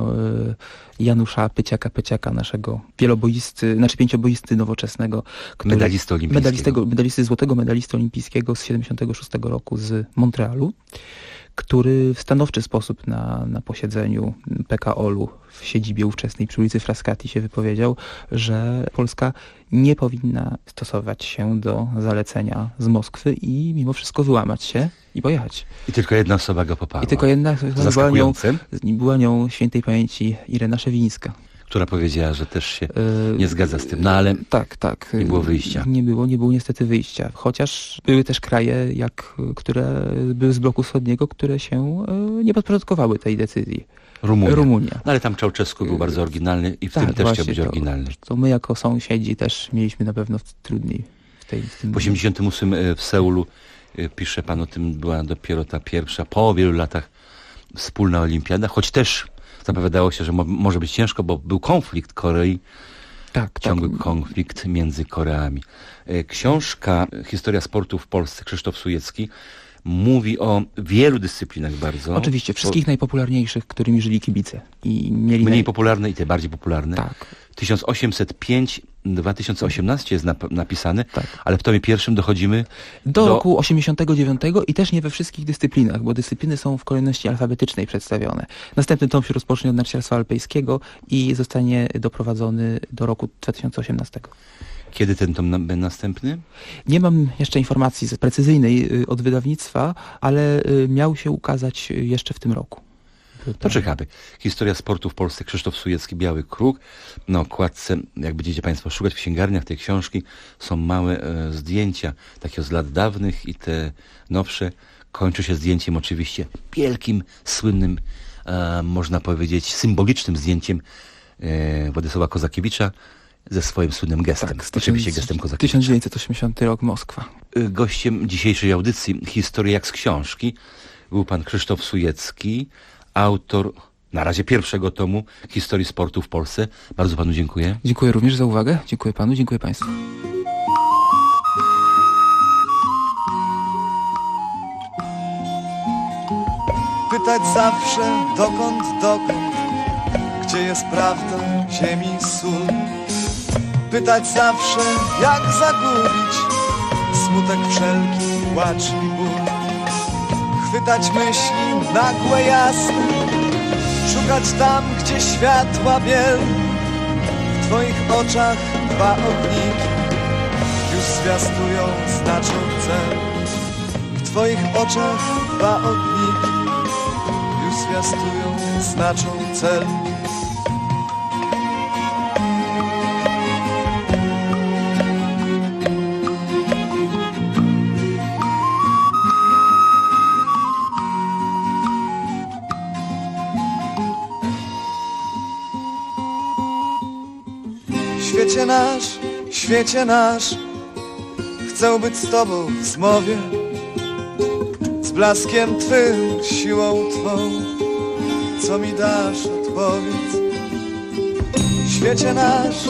[SPEAKER 20] Janusza Pyciaka, naszego pięcioboisty nowoczesnego, złotego medalisty olimpijskiego z 76 roku z Montrealu, który w stanowczy sposób na posiedzeniu PKOL-u w siedzibie ówczesnej przy ulicy Frascati się wypowiedział, że Polska nie powinna stosować się do zalecenia z Moskwy i mimo wszystko wyłamać się i pojechać.
[SPEAKER 14] I tylko jedna osoba go poparła.
[SPEAKER 20] I tylko jedna była nią świętej pamięci Irena Szewińska,
[SPEAKER 14] która powiedziała, że też się nie zgadza z tym. Ale
[SPEAKER 20] tak.
[SPEAKER 14] Nie było wyjścia.
[SPEAKER 20] Nie było niestety wyjścia. Chociaż były też kraje, które były z bloku wschodniego, które się nie podporządkowały tej decyzji. Rumunia.
[SPEAKER 14] No, ale tam Czałczesku był bardzo oryginalny i w tym też chciał być oryginalny.
[SPEAKER 20] To my jako sąsiedzi też mieliśmy na pewno trudniej w tym.
[SPEAKER 14] W 88 w Seulu, pisze pan o tym, była dopiero ta pierwsza, po wielu latach wspólna olimpiada, choć też zapowiadało się, że może być ciężko, bo był konflikt Korei. Ciągły konflikt między Koreami. Książka Historia sportu w Polsce, Krzysztof Sujecki, mówi o wielu dyscyplinach bardzo.
[SPEAKER 20] Oczywiście, wszystkich najpopularniejszych, którymi żyli kibice. I mieli
[SPEAKER 14] mniej popularne i te bardziej popularne.
[SPEAKER 20] Tak.
[SPEAKER 14] 1805-2018 jest napisane, ale w tomie pierwszym dochodzimy
[SPEAKER 20] do roku 89 i też nie we wszystkich dyscyplinach, bo dyscypliny są w kolejności alfabetycznej przedstawione. Następny tom się rozpocznie od narciarstwa alpejskiego i zostanie doprowadzony do roku 2018.
[SPEAKER 14] Kiedy ten tom będzie następny?
[SPEAKER 20] Nie mam jeszcze informacji precyzyjnej od wydawnictwa, ale miał się ukazać jeszcze w tym roku.
[SPEAKER 14] Poczekamy. Historia sportu w Polsce, Krzysztof Sujecki, Biały Kruk. Na okładce, jak będziecie państwo szukać w księgarniach tej książki, są małe zdjęcia, takie z lat dawnych i te nowsze. Kończy się zdjęciem oczywiście wielkim, słynnym, można powiedzieć, symbolicznym zdjęciem Władysława Kozakiewicza ze swoim słynnym gestem. Oczywiście gestem Kozakiewicza.
[SPEAKER 20] 1980 rok, Moskwa.
[SPEAKER 14] Gościem dzisiejszej audycji Historii jak z książki był pan Krzysztof Sujecki, autor na razie pierwszego tomu Historii sportu w Polsce. Bardzo panu dziękuję.
[SPEAKER 20] Dziękuję również za uwagę. Dziękuję panu, dziękuję państwu.
[SPEAKER 3] Pytać zawsze dokąd, gdzie jest prawda, ziemi sól. Pytać zawsze jak zagubić smutek wszelki, płacz i ból. Chwytać myśli nagłe, jasne, szukać tam, gdzie światła biel, Twoich oczach dwa ogniki już zwiastują, znaczą cel. W Twoich oczach dwa ogniki już zwiastują, znaczą cel. Świecie nasz, chcę być z Tobą w zmowie, z blaskiem Twym, siłą Twą, co mi dasz, odpowiedz. Świecie nasz,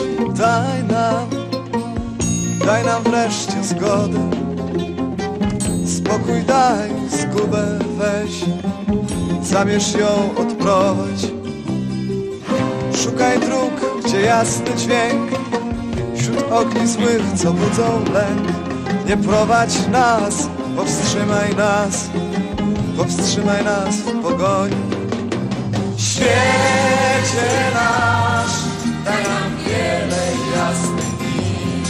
[SPEAKER 3] daj nam wreszcie zgodę, spokój daj, zgubę weź, zamierz ją odprowadź. Szukaj dróg, gdzie jasny dźwięk, wśród ogni złych, co budzą lęk. Nie prowadź nas, powstrzymaj nas w pogoni. Świecie nasz, daj nam wiele jasnych dni.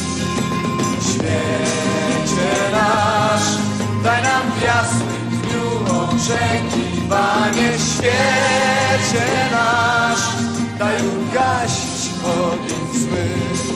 [SPEAKER 3] Świecie nasz, daj nam w jasnym dniu oczekiwanie. Świecie nasz, daj ugasić ogień zły.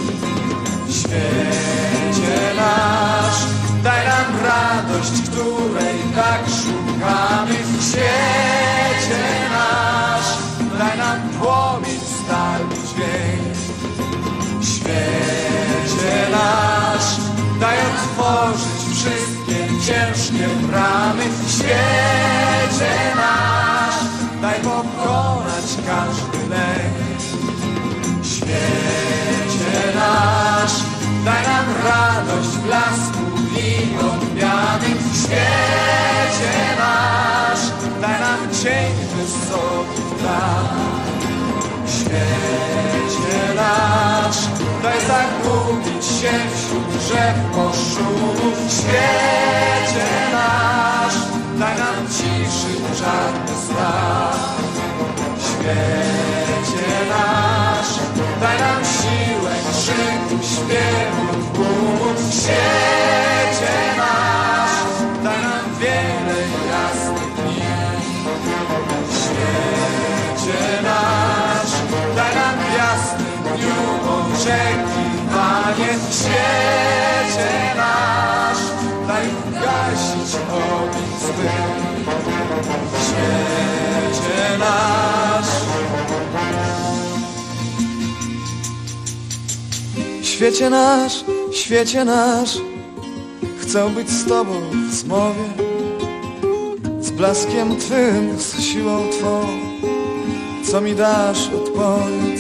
[SPEAKER 3] Świecie nasz, daj nam radość, której tak szukamy. W świecie nasz, daj nam płomień, stary dźwięk. W świecie nasz, daj otworzyć wszystkie ciężkie bramy. W świecie nasz, daj pokonać każdy lęk. W świecie nasz, daj nam radość, blasku i odmiany. W świecie nasz, daj nam cień wysokich traw. W świecie nasz, daj zagubić się wśród drzew koszulów. W świecie nasz, daj nam ciszy czarny strach. W świecie nasz, daj nam siłę krzyku, śpiewów, bólu. W świecie nasz, daj nam wiele jasnych dni. W świecie nasz, daj nam w jasnym dniu oczekiwanie. W świecie nasz, daj ugasić ogień zły. W świecie nasz. Świecie nasz, chcę być z Tobą w zmowie, z blaskiem Twym, z siłą Twą, co mi dasz, odpowiedz.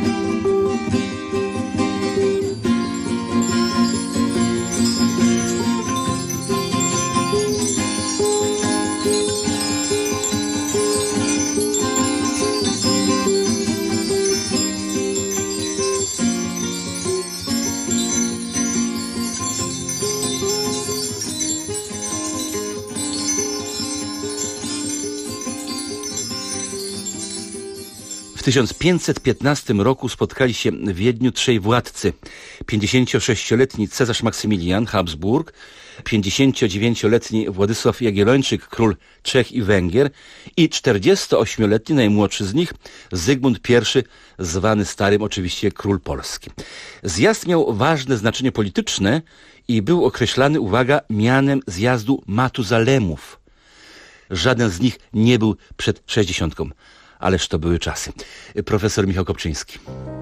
[SPEAKER 14] W 1515 roku spotkali się w Wiedniu trzej władcy. 56-letni Cezarz Maksymilian Habsburg, 59-letni Władysław Jagiellończyk, król Czech i Węgier i 48-letni najmłodszy z nich Zygmunt I, zwany starym oczywiście król Polski. Zjazd miał ważne znaczenie polityczne i był określany, uwaga, mianem zjazdu Matuzalemów. Żaden z nich nie był przed 60. Ależ to były czasy. Profesor Michał Kopczyński.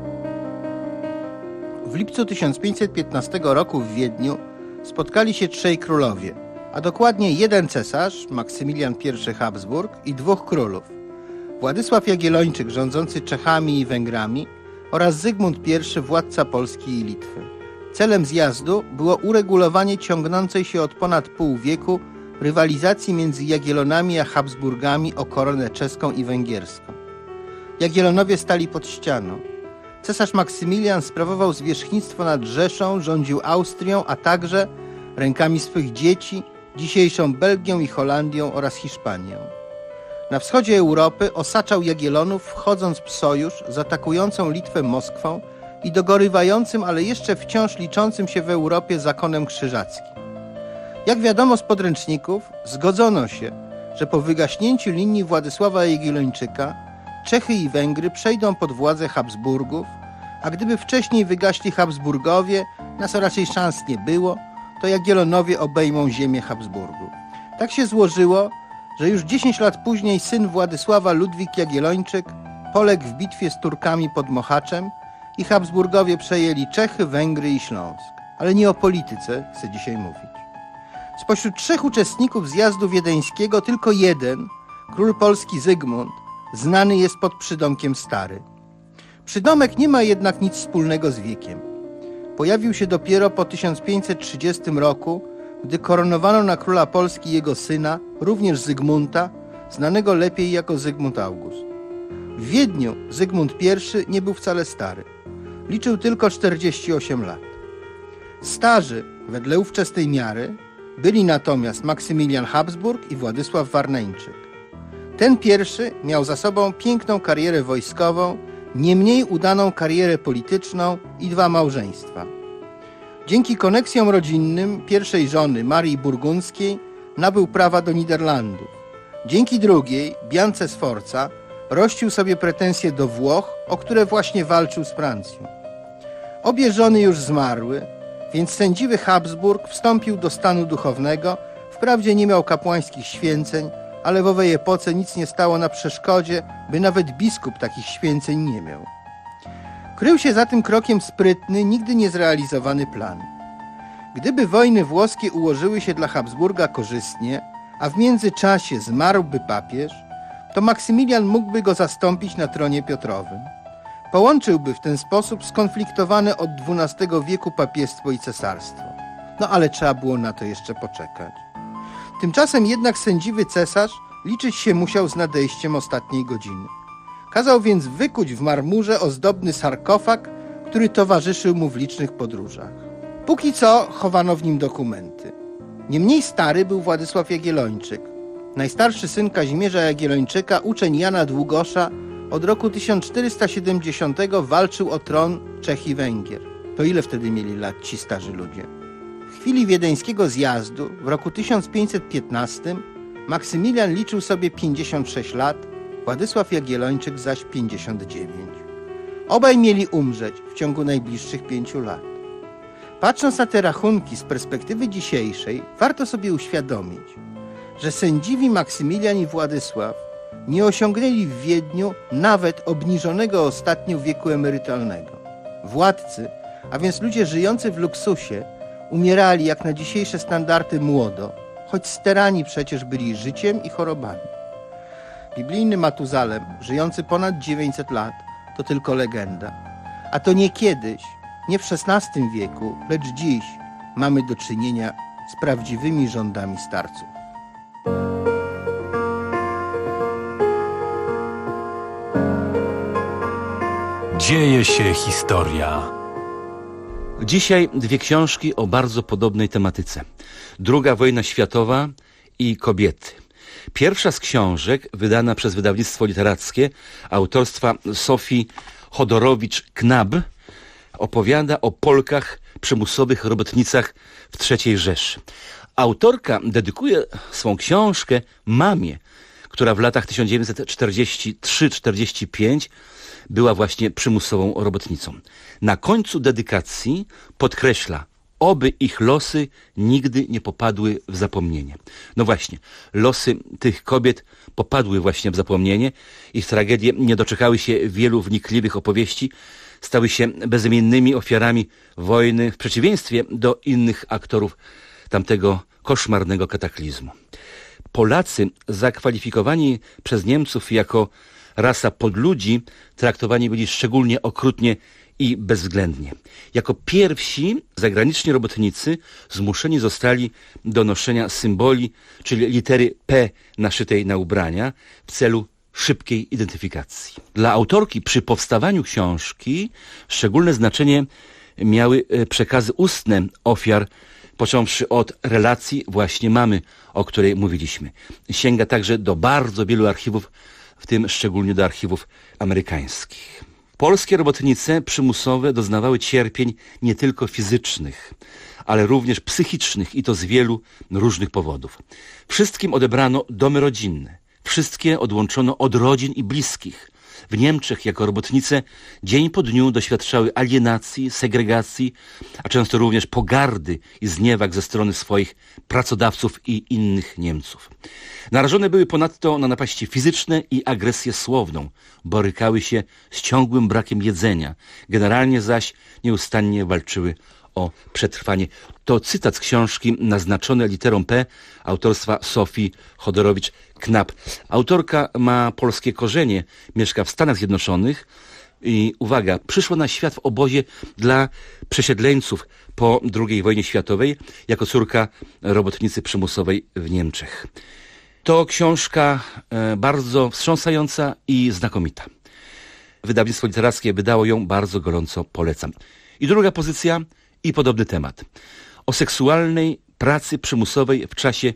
[SPEAKER 12] W lipcu 1515 roku w Wiedniu spotkali się trzej królowie, a dokładnie jeden cesarz, Maksymilian I Habsburg, i dwóch królów. Władysław Jagiellończyk, rządzący Czechami i Węgrami, oraz Zygmunt I, władca Polski i Litwy. Celem zjazdu było uregulowanie ciągnącej się od ponad pół wieku rywalizacji między Jagiellonami a Habsburgami o koronę czeską i węgierską. Jagiellonowie stali pod ścianą. Cesarz Maksymilian sprawował zwierzchnictwo nad Rzeszą, rządził Austrią, a także rękami swych dzieci, dzisiejszą Belgią i Holandią oraz Hiszpanią. Na wschodzie Europy osaczał Jagiellonów, wchodząc w sojusz z atakującą Litwę Moskwą
[SPEAKER 4] i dogorywającym, ale jeszcze wciąż liczącym się w Europie zakonem krzyżackim. Jak wiadomo z podręczników, zgodzono się, że po wygaśnięciu linii Władysława Jagiellończyka Czechy i Węgry przejdą pod władzę Habsburgów, a gdyby wcześniej wygaśli Habsburgowie, na co raczej szans nie było, to Jagiellonowie obejmą ziemię Habsburgów. Tak się złożyło, że już 10 lat później syn Władysława Ludwik Jagiellończyk poległ w bitwie z Turkami pod Mohaczem i Habsburgowie przejęli Czechy, Węgry i Śląsk. Ale nie o polityce chcę dzisiaj mówić. Spośród 3 uczestników zjazdu wiedeńskiego tylko jeden, król polski Zygmunt, znany jest pod przydomkiem Stary. Przydomek nie ma jednak nic wspólnego z wiekiem. Pojawił się dopiero po 1530 roku, gdy koronowano na króla Polski jego syna, również Zygmunta, znanego lepiej jako Zygmunt August. W Wiedniu Zygmunt I nie był wcale stary. Liczył tylko 48 lat. Starzy, wedle ówczesnej miary, byli natomiast Maksymilian Habsburg i Władysław Warneńczyk. Ten pierwszy miał za sobą piękną karierę wojskową, nie mniej udaną karierę polityczną i 2 małżeństwa. Dzięki koneksjom rodzinnym pierwszej żony Marii Burgundzkiej nabył prawa do Niderlandów. Dzięki drugiej, Biance Sforza, rościł sobie pretensje do Włoch, o które właśnie walczył z Francją. Obie żony już zmarły, więc sędziwy Habsburg wstąpił do stanu duchownego, wprawdzie nie miał kapłańskich święceń, ale w owej epoce nic nie stało na przeszkodzie, by nawet biskup takich święceń nie miał. Krył się za tym krokiem sprytny, nigdy niezrealizowany plan. Gdyby wojny włoskie ułożyły się dla Habsburga korzystnie, a w międzyczasie zmarłby papież, to Maksymilian mógłby go zastąpić na tronie Piotrowym. Połączyłby w ten sposób skonfliktowane od XII wieku papiestwo i cesarstwo. No ale trzeba było na to jeszcze poczekać. Tymczasem jednak sędziwy cesarz liczyć się musiał z nadejściem ostatniej godziny. Kazał więc wykuć w marmurze ozdobny sarkofag, który towarzyszył mu w licznych podróżach. Póki co chowano w nim dokumenty. Nie mniej stary był Władysław Jagiellończyk, najstarszy syn Kazimierza Jagiellończyka, uczeń Jana Długosza, od roku 1470 walczył o tron Czech i Węgier. To ile wtedy mieli lat ci starzy ludzie? W chwili wiedeńskiego zjazdu w roku 1515 Maksymilian liczył sobie 56 lat, Władysław Jagiellończyk zaś 59. Obaj mieli umrzeć w ciągu najbliższych 5 lat. Patrząc na te rachunki z perspektywy dzisiejszej, warto sobie uświadomić, że sędziwi Maksymilian i Władysław nie osiągnęli w Wiedniu nawet obniżonego ostatnio wieku emerytalnego. Władcy, a więc ludzie żyjący w luksusie, umierali jak na dzisiejsze standardy młodo, choć sterani przecież byli życiem i chorobami. Biblijny Matuzalem, żyjący ponad 900 lat, to tylko legenda. A to nie kiedyś, nie w XVI wieku, lecz dziś mamy do czynienia z prawdziwymi rządami starców.
[SPEAKER 9] Dzieje się historia.
[SPEAKER 14] Dzisiaj 2 książki o bardzo podobnej tematyce. II wojna światowa i kobiety. Pierwsza z książek, wydana przez wydawnictwo literackie autorstwa Sofii Chodorowicz-Knab, opowiada o Polkach przymusowych robotnicach w III Rzeszy. Autorka dedykuje swą książkę mamie, która w latach 1943-45 była właśnie przymusową robotnicą. Na końcu dedykacji podkreśla, oby ich losy nigdy nie popadły w zapomnienie. No właśnie, losy tych kobiet popadły właśnie w zapomnienie. Ich tragedie nie doczekały się wielu wnikliwych opowieści. Stały się bezimiennymi ofiarami wojny w przeciwieństwie do innych aktorów tamtego koszmarnego kataklizmu. Polacy zakwalifikowani przez Niemców jako rasa podludzi traktowani byli szczególnie okrutnie i bezwzględnie. Jako pierwsi zagraniczni robotnicy zmuszeni zostali do noszenia symboli, czyli litery P naszytej na ubrania w celu szybkiej identyfikacji. Dla autorki przy powstawaniu książki szczególne znaczenie miały przekazy ustne ofiar, począwszy od relacji właśnie mamy, o której mówiliśmy. Sięga także do bardzo wielu archiwów, w tym szczególnie do archiwów amerykańskich. Polskie robotnice przymusowe doznawały cierpień nie tylko fizycznych, ale również psychicznych i to z wielu różnych powodów. Wszystkim odebrano domy rodzinne, wszystkie odłączono od rodzin i bliskich. W Niemczech jako robotnice dzień po dniu doświadczały alienacji, segregacji, a często również pogardy i zniewag ze strony swoich pracodawców i innych Niemców. Narażone były ponadto na napaści fizyczne i agresję słowną. Borykały się z ciągłym brakiem jedzenia. Generalnie zaś nieustannie walczyły o przetrwanie. To cytat z książki naznaczony literą P autorstwa Sofii Chodorowicz-Knap. Autorka ma polskie korzenie, mieszka w Stanach Zjednoczonych i uwaga, przyszła na świat w obozie dla przesiedleńców po II wojnie światowej jako córka robotnicy przymusowej w Niemczech. To książka bardzo wstrząsająca i znakomita. Wydawnictwo literackie wydało ją, bardzo gorąco polecam. I druga pozycja i podobny temat. O seksualnej pracy przymusowej w czasie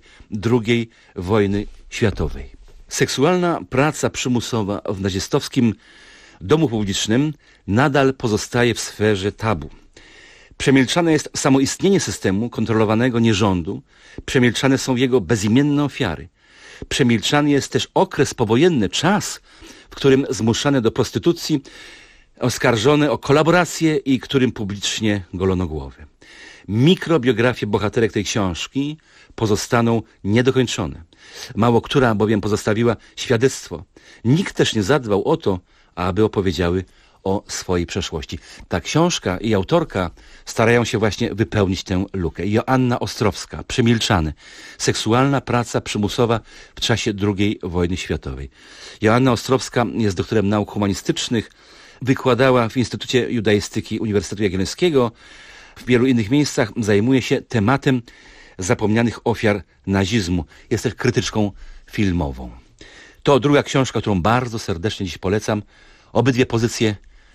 [SPEAKER 14] II wojny światowej. Seksualna praca przymusowa w nazistowskim domu publicznym nadal pozostaje w sferze tabu. Przemilczane jest samoistnienie systemu kontrolowanego nierządu, przemilczane są jego bezimienne ofiary. Przemilczany jest też okres powojenny, czas, w którym zmuszane do prostytucji, oskarżone o kolaborację i którym publicznie golono głowy. Mikrobiografie bohaterek tej książki pozostaną niedokończone. Mało która bowiem pozostawiła świadectwo. Nikt też nie zadbał o to, aby opowiedziały o swojej przeszłości. Ta książka i autorka starają się właśnie wypełnić tę lukę. Joanna Ostrowska, Przemilczane. Seksualna praca przymusowa w czasie II wojny światowej. Joanna Ostrowska jest doktorem nauk humanistycznych, wykładała w Instytucie Judaistyki Uniwersytetu Jagiellońskiego. W wielu innych miejscach zajmuje się tematem zapomnianych ofiar nazizmu. Jest też krytyczką filmową. To druga książka, którą bardzo serdecznie dziś polecam. Obydwie pozycje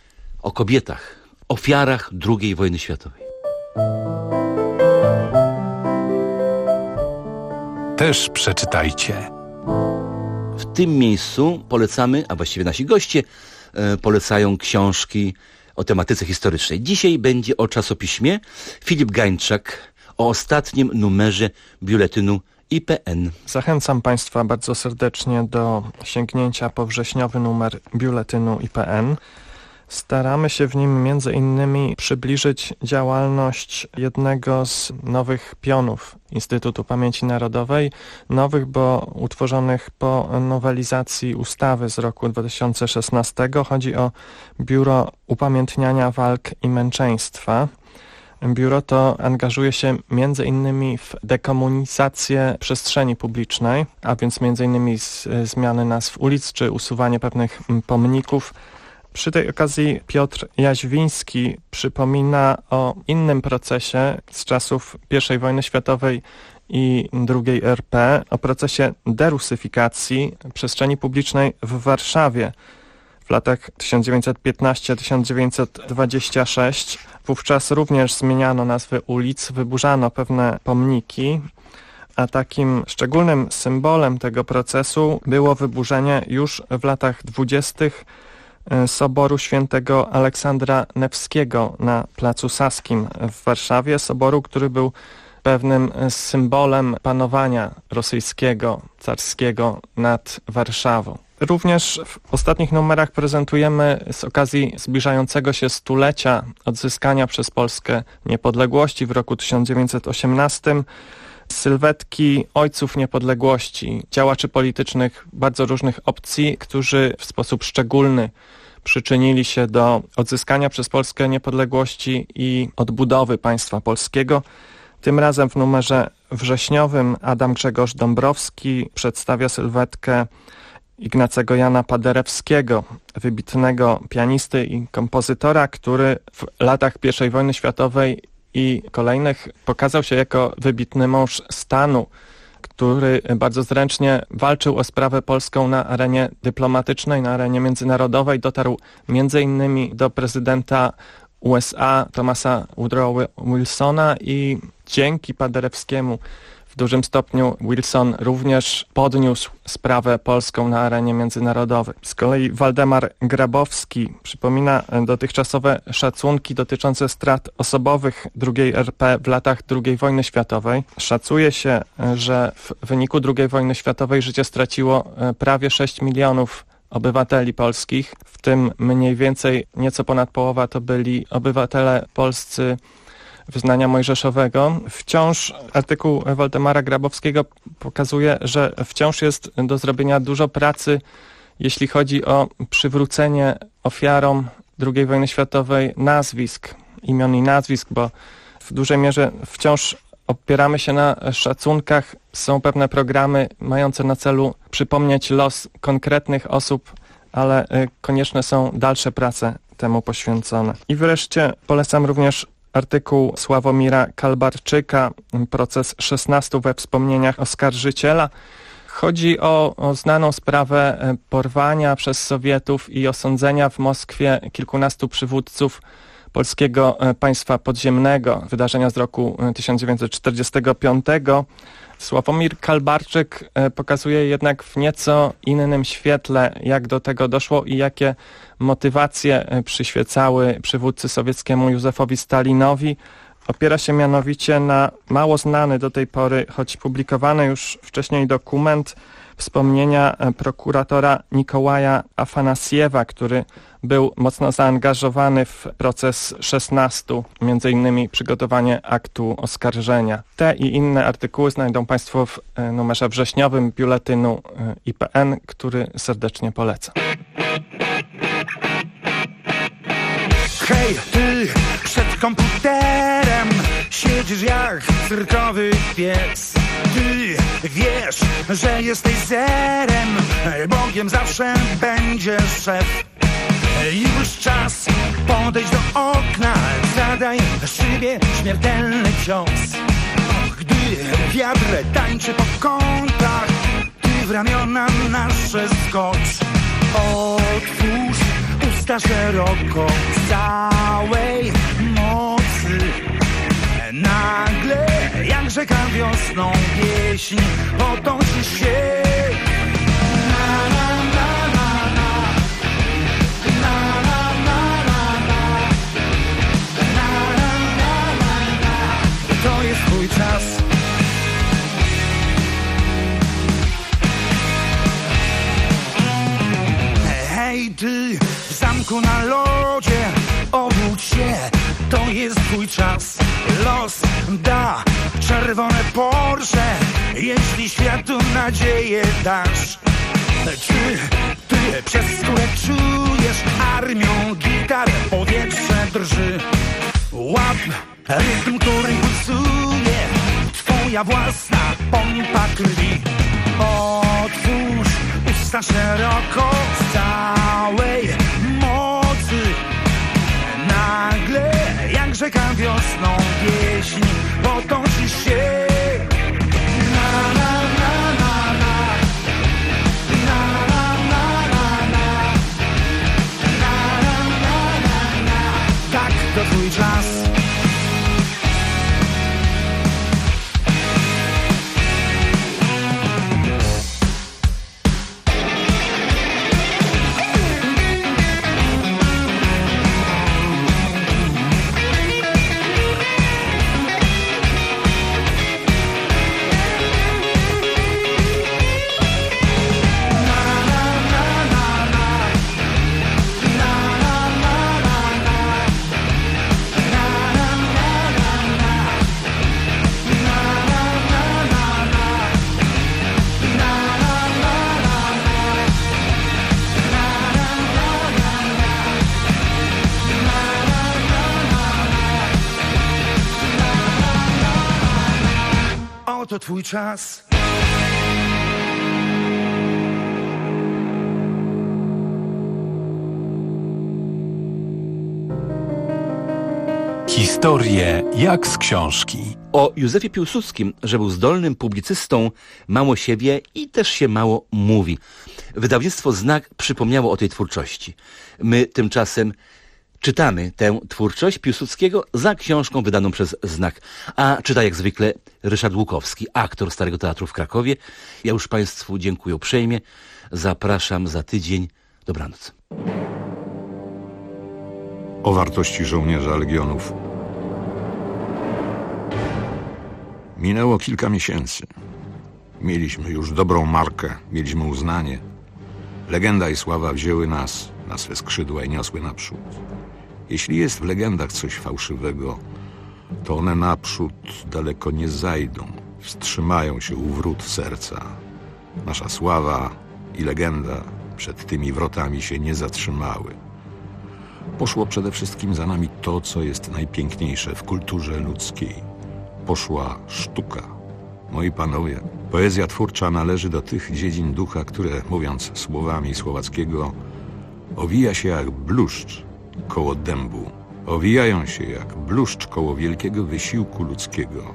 [SPEAKER 14] o kobietach, ofiarach II wojny światowej.
[SPEAKER 9] Też przeczytajcie.
[SPEAKER 14] W tym miejscu polecamy, a właściwie nasi goście polecają książki o tematyce historycznej. Dzisiaj będzie o czasopiśmie. Filip Gańczak o ostatnim numerze biuletynu IPN.
[SPEAKER 5] Zachęcam Państwa bardzo serdecznie do sięgnięcia po wrześniowy numer biuletynu IPN. Staramy się w nim między innymi przybliżyć działalność jednego z nowych pionów Instytutu Pamięci Narodowej. Nowych, bo utworzonych po nowelizacji ustawy z roku 2016. Chodzi o Biuro Upamiętniania Walk i Męczeństwa. Biuro to angażuje się między innymi w dekomunizację przestrzeni publicznej, a więc między innymi zmiany nazw ulic czy usuwanie pewnych pomników. Przy tej okazji Piotr Jaźwiński przypomina o innym procesie z czasów I wojny światowej i II RP, o procesie derusyfikacji przestrzeni publicznej w Warszawie w latach 1915-1926. Wówczas również zmieniano nazwy ulic, wyburzano pewne pomniki, a takim szczególnym symbolem tego procesu było wyburzenie już w latach 20. Soboru Świętego Aleksandra Newskiego na Placu Saskim w Warszawie. Soboru, który był pewnym symbolem panowania rosyjskiego, carskiego nad Warszawą. Również w ostatnich numerach prezentujemy z okazji zbliżającego się stulecia odzyskania przez Polskę niepodległości w roku 1918 sylwetki ojców niepodległości, działaczy politycznych bardzo różnych opcji, którzy w sposób szczególny przyczynili się do odzyskania przez Polskę niepodległości i odbudowy państwa polskiego. Tym razem w numerze wrześniowym Adam Grzegorz Dąbrowski przedstawia sylwetkę Ignacego Jana Paderewskiego, wybitnego pianisty i kompozytora, który w latach I wojny światowej i kolejnych pokazał się jako wybitny mąż stanu, który bardzo zręcznie walczył o sprawę polską na arenie dyplomatycznej, na arenie międzynarodowej. Dotarł m.in. do prezydenta USA Thomasa Woodrowa Wilsona i dzięki Paderewskiemu W dużym stopniu Wilson również podniósł sprawę polską na arenie międzynarodowej. Z kolei Waldemar Grabowski przypomina dotychczasowe szacunki dotyczące strat osobowych II RP w latach II wojny światowej. Szacuje się, że w wyniku II wojny światowej życie straciło prawie 6 milionów obywateli polskich, w tym mniej więcej nieco ponad połowa to byli obywatele polscy wyznania mojżeszowego. Wciąż artykuł Waldemara Grabowskiego pokazuje, że wciąż jest do zrobienia dużo pracy, jeśli chodzi o przywrócenie ofiarom II wojny światowej nazwisk, imion i nazwisk, bo w dużej mierze wciąż opieramy się na szacunkach. Są pewne programy mające na celu przypomnieć los konkretnych osób, ale konieczne są dalsze prace temu poświęcone. I wreszcie polecam również artykuł Sławomira Kalbarczyka, proces 16 we wspomnieniach oskarżyciela. Chodzi o znaną sprawę porwania przez Sowietów i osądzenia w Moskwie kilkunastu przywódców polskiego państwa podziemnego, wydarzenia z roku 1945. Sławomir Kalbarczyk pokazuje jednak w nieco innym świetle, jak do tego doszło i jakie motywacje przyświecały przywódcy sowieckiemu Józefowi Stalinowi. Opiera się mianowicie na mało znany do tej pory, choć publikowany już wcześniej dokument, wspomnienia prokuratora Nikołaja Afanasjewa, który był mocno zaangażowany w proces 16, między innymi przygotowanie aktu oskarżenia. Te i inne artykuły znajdą Państwo w numerze wrześniowym biuletynu IPN, który serdecznie polecam.
[SPEAKER 6] Hej, ty przed komputerem siedzisz jak cyrkowy pies. Ty wiesz, że jesteś zerem, Bogiem zawsze będziesz szef. Już czas podejść do okna, zadaj szybie śmiertelny cios. Gdy wiatr tańczy po kątach, ty w ramiona nasze skocz. Otwórz usta szeroko z całej mocy. Nagle jak rzeka wiosną pieśń potoczy się. To jest twój czas. Hej ty w zamku na lodzie, obudź się, to jest twój czas. Los da czerwone Porsche, jeśli światu nadzieję dasz. Ty przez skórę czujesz armią gitar, powietrze drży. Łap rytm, który pulsuje, twoja własna pompa krwi. Otwórz usta szeroko z całej mocy. Nagle jak rzeka wiosną pieśń potoczy się. Na na na na na. Na na na na na. Na na na na na. Tak, to twój czas. To twój czas.
[SPEAKER 9] Historie jak z książki.
[SPEAKER 14] O Józefie Piłsudskim, że był zdolnym publicystą, mało się wie i też się mało mówi. Wydawnictwo Znak przypomniało o tej twórczości. My tymczasem Czytamy tę twórczość Piłsudskiego za książką wydaną przez Znak. A czyta jak zwykle Ryszard Łukowski, aktor Starego Teatru w Krakowie. Ja już Państwu dziękuję uprzejmie. Zapraszam za tydzień. Dobranoc.
[SPEAKER 1] O wartości żołnierza Legionów. Minęło kilka miesięcy. Mieliśmy już dobrą markę, mieliśmy uznanie. Legenda i sława wzięły nas na swe skrzydła i niosły naprzód. Jeśli jest w legendach coś fałszywego, to one naprzód daleko nie zajdą. Wstrzymają się u wrót serca. Nasza sława i legenda przed tymi wrotami się nie zatrzymały. Poszło przede wszystkim za nami to, co jest najpiękniejsze w kulturze ludzkiej. Poszła sztuka. Moi panowie, poezja twórcza należy do tych dziedzin ducha, które, mówiąc słowami Słowackiego, owija się jak bluszcz koło dębu. Owijają się jak bluszcz koło wielkiego wysiłku ludzkiego.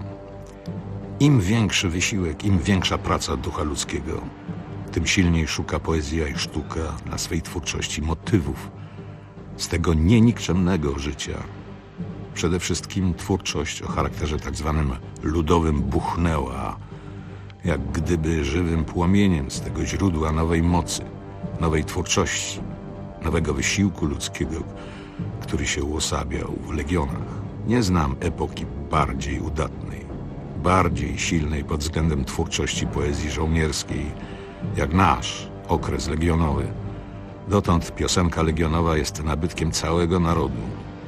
[SPEAKER 1] Im większy wysiłek, im większa praca ducha ludzkiego, tym silniej szuka poezja i sztuka dla swej twórczości motywów z tego nienikczemnego życia. Przede wszystkim twórczość o charakterze tak zwanym ludowym buchnęła, jak gdyby żywym płomieniem z tego źródła nowej mocy, nowej twórczości, nowego wysiłku ludzkiego, który się uosabiał w legionach. Nie znam epoki bardziej udatnej, bardziej silnej pod względem twórczości poezji żołnierskiej, jak nasz okres legionowy. Dotąd piosenka legionowa jest nabytkiem całego narodu.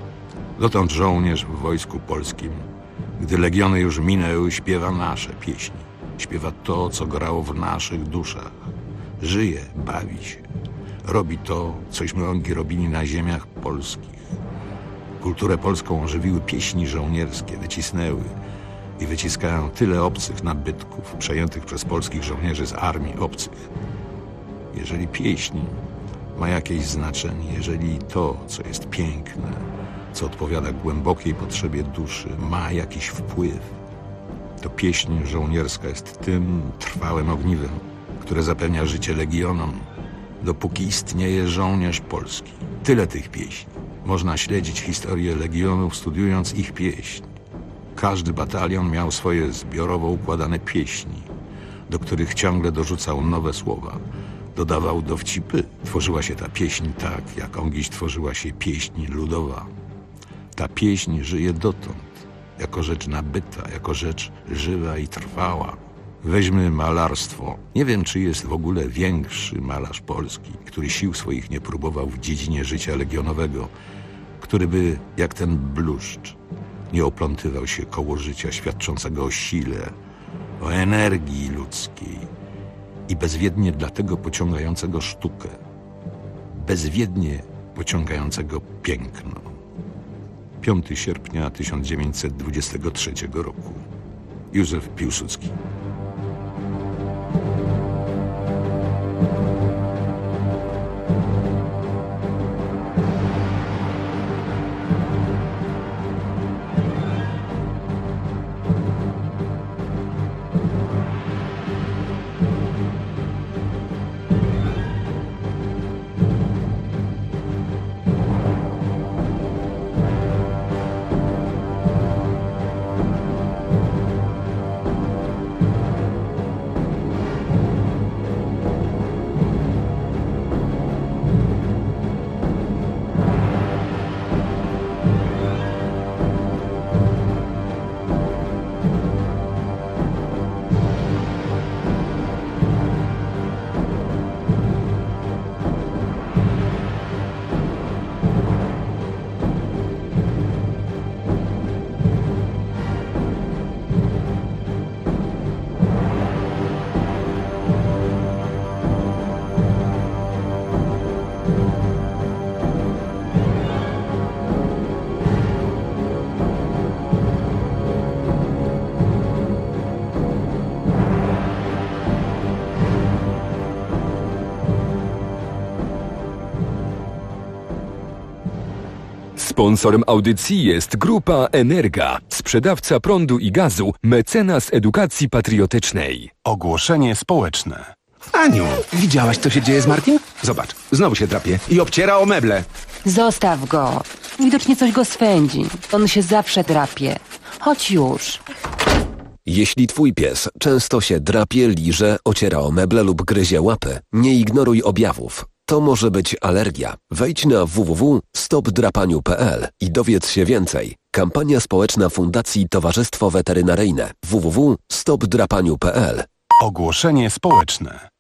[SPEAKER 1] Dotąd żołnierz w wojsku polskim, gdy legiony już minęły, śpiewa nasze pieśni. Śpiewa to, co grało w naszych duszach. Żyje, bawi się. Robi to, cośmy oni robili na ziemiach polskich. Kulturę polską ożywiły pieśni żołnierskie, wycisnęły i wyciskają tyle obcych nabytków przejętych przez polskich żołnierzy z armii obcych. Jeżeli pieśń ma jakieś znaczenie, jeżeli to, co jest piękne, co odpowiada głębokiej potrzebie duszy, ma jakiś wpływ, to pieśń żołnierska jest tym trwałym ogniwem, które zapewnia życie legionom, dopóki istnieje żołnierz polski. Tyle tych pieśni. Można śledzić historię legionów, studiując ich pieśń. Każdy batalion miał swoje zbiorowo układane pieśni, do których ciągle dorzucał nowe słowa. Dodawał dowcipy. Tworzyła się ta pieśń tak, jak ongiś tworzyła się pieśń ludowa. Ta pieśń żyje dotąd, jako rzecz nabyta, jako rzecz żywa i trwała. Weźmy malarstwo. Nie wiem, czy jest w ogóle większy malarz polski, który sił swoich nie próbował w dziedzinie życia legionowego, który by, jak ten bluszcz, nie oplątywał się koło życia świadczącego o sile, o energii ludzkiej i bezwiednie dlatego pociągającego sztukę, bezwiednie pociągającego piękno. 5 sierpnia 1923 roku. Józef Piłsudski.
[SPEAKER 13] Sponsorem audycji jest Grupa Energa, sprzedawca prądu i gazu, mecenas edukacji patriotycznej.
[SPEAKER 9] Ogłoszenie społeczne.
[SPEAKER 2] Aniu, widziałaś, co się dzieje z Martin? Zobacz, znowu się drapie i obciera o meble.
[SPEAKER 22] Zostaw go. Widocznie coś go swędzi. On się zawsze drapie. Chodź już.
[SPEAKER 23] Jeśli twój pies często się drapie, liże, ociera o meble lub gryzie łapy, nie ignoruj objawów. To może być alergia. Wejdź na www.stopdrapaniu.pl i dowiedz się więcej. Kampania społeczna Fundacji Towarzystwo Weterynaryjne. www.stopdrapaniu.pl.
[SPEAKER 2] Ogłoszenie społeczne.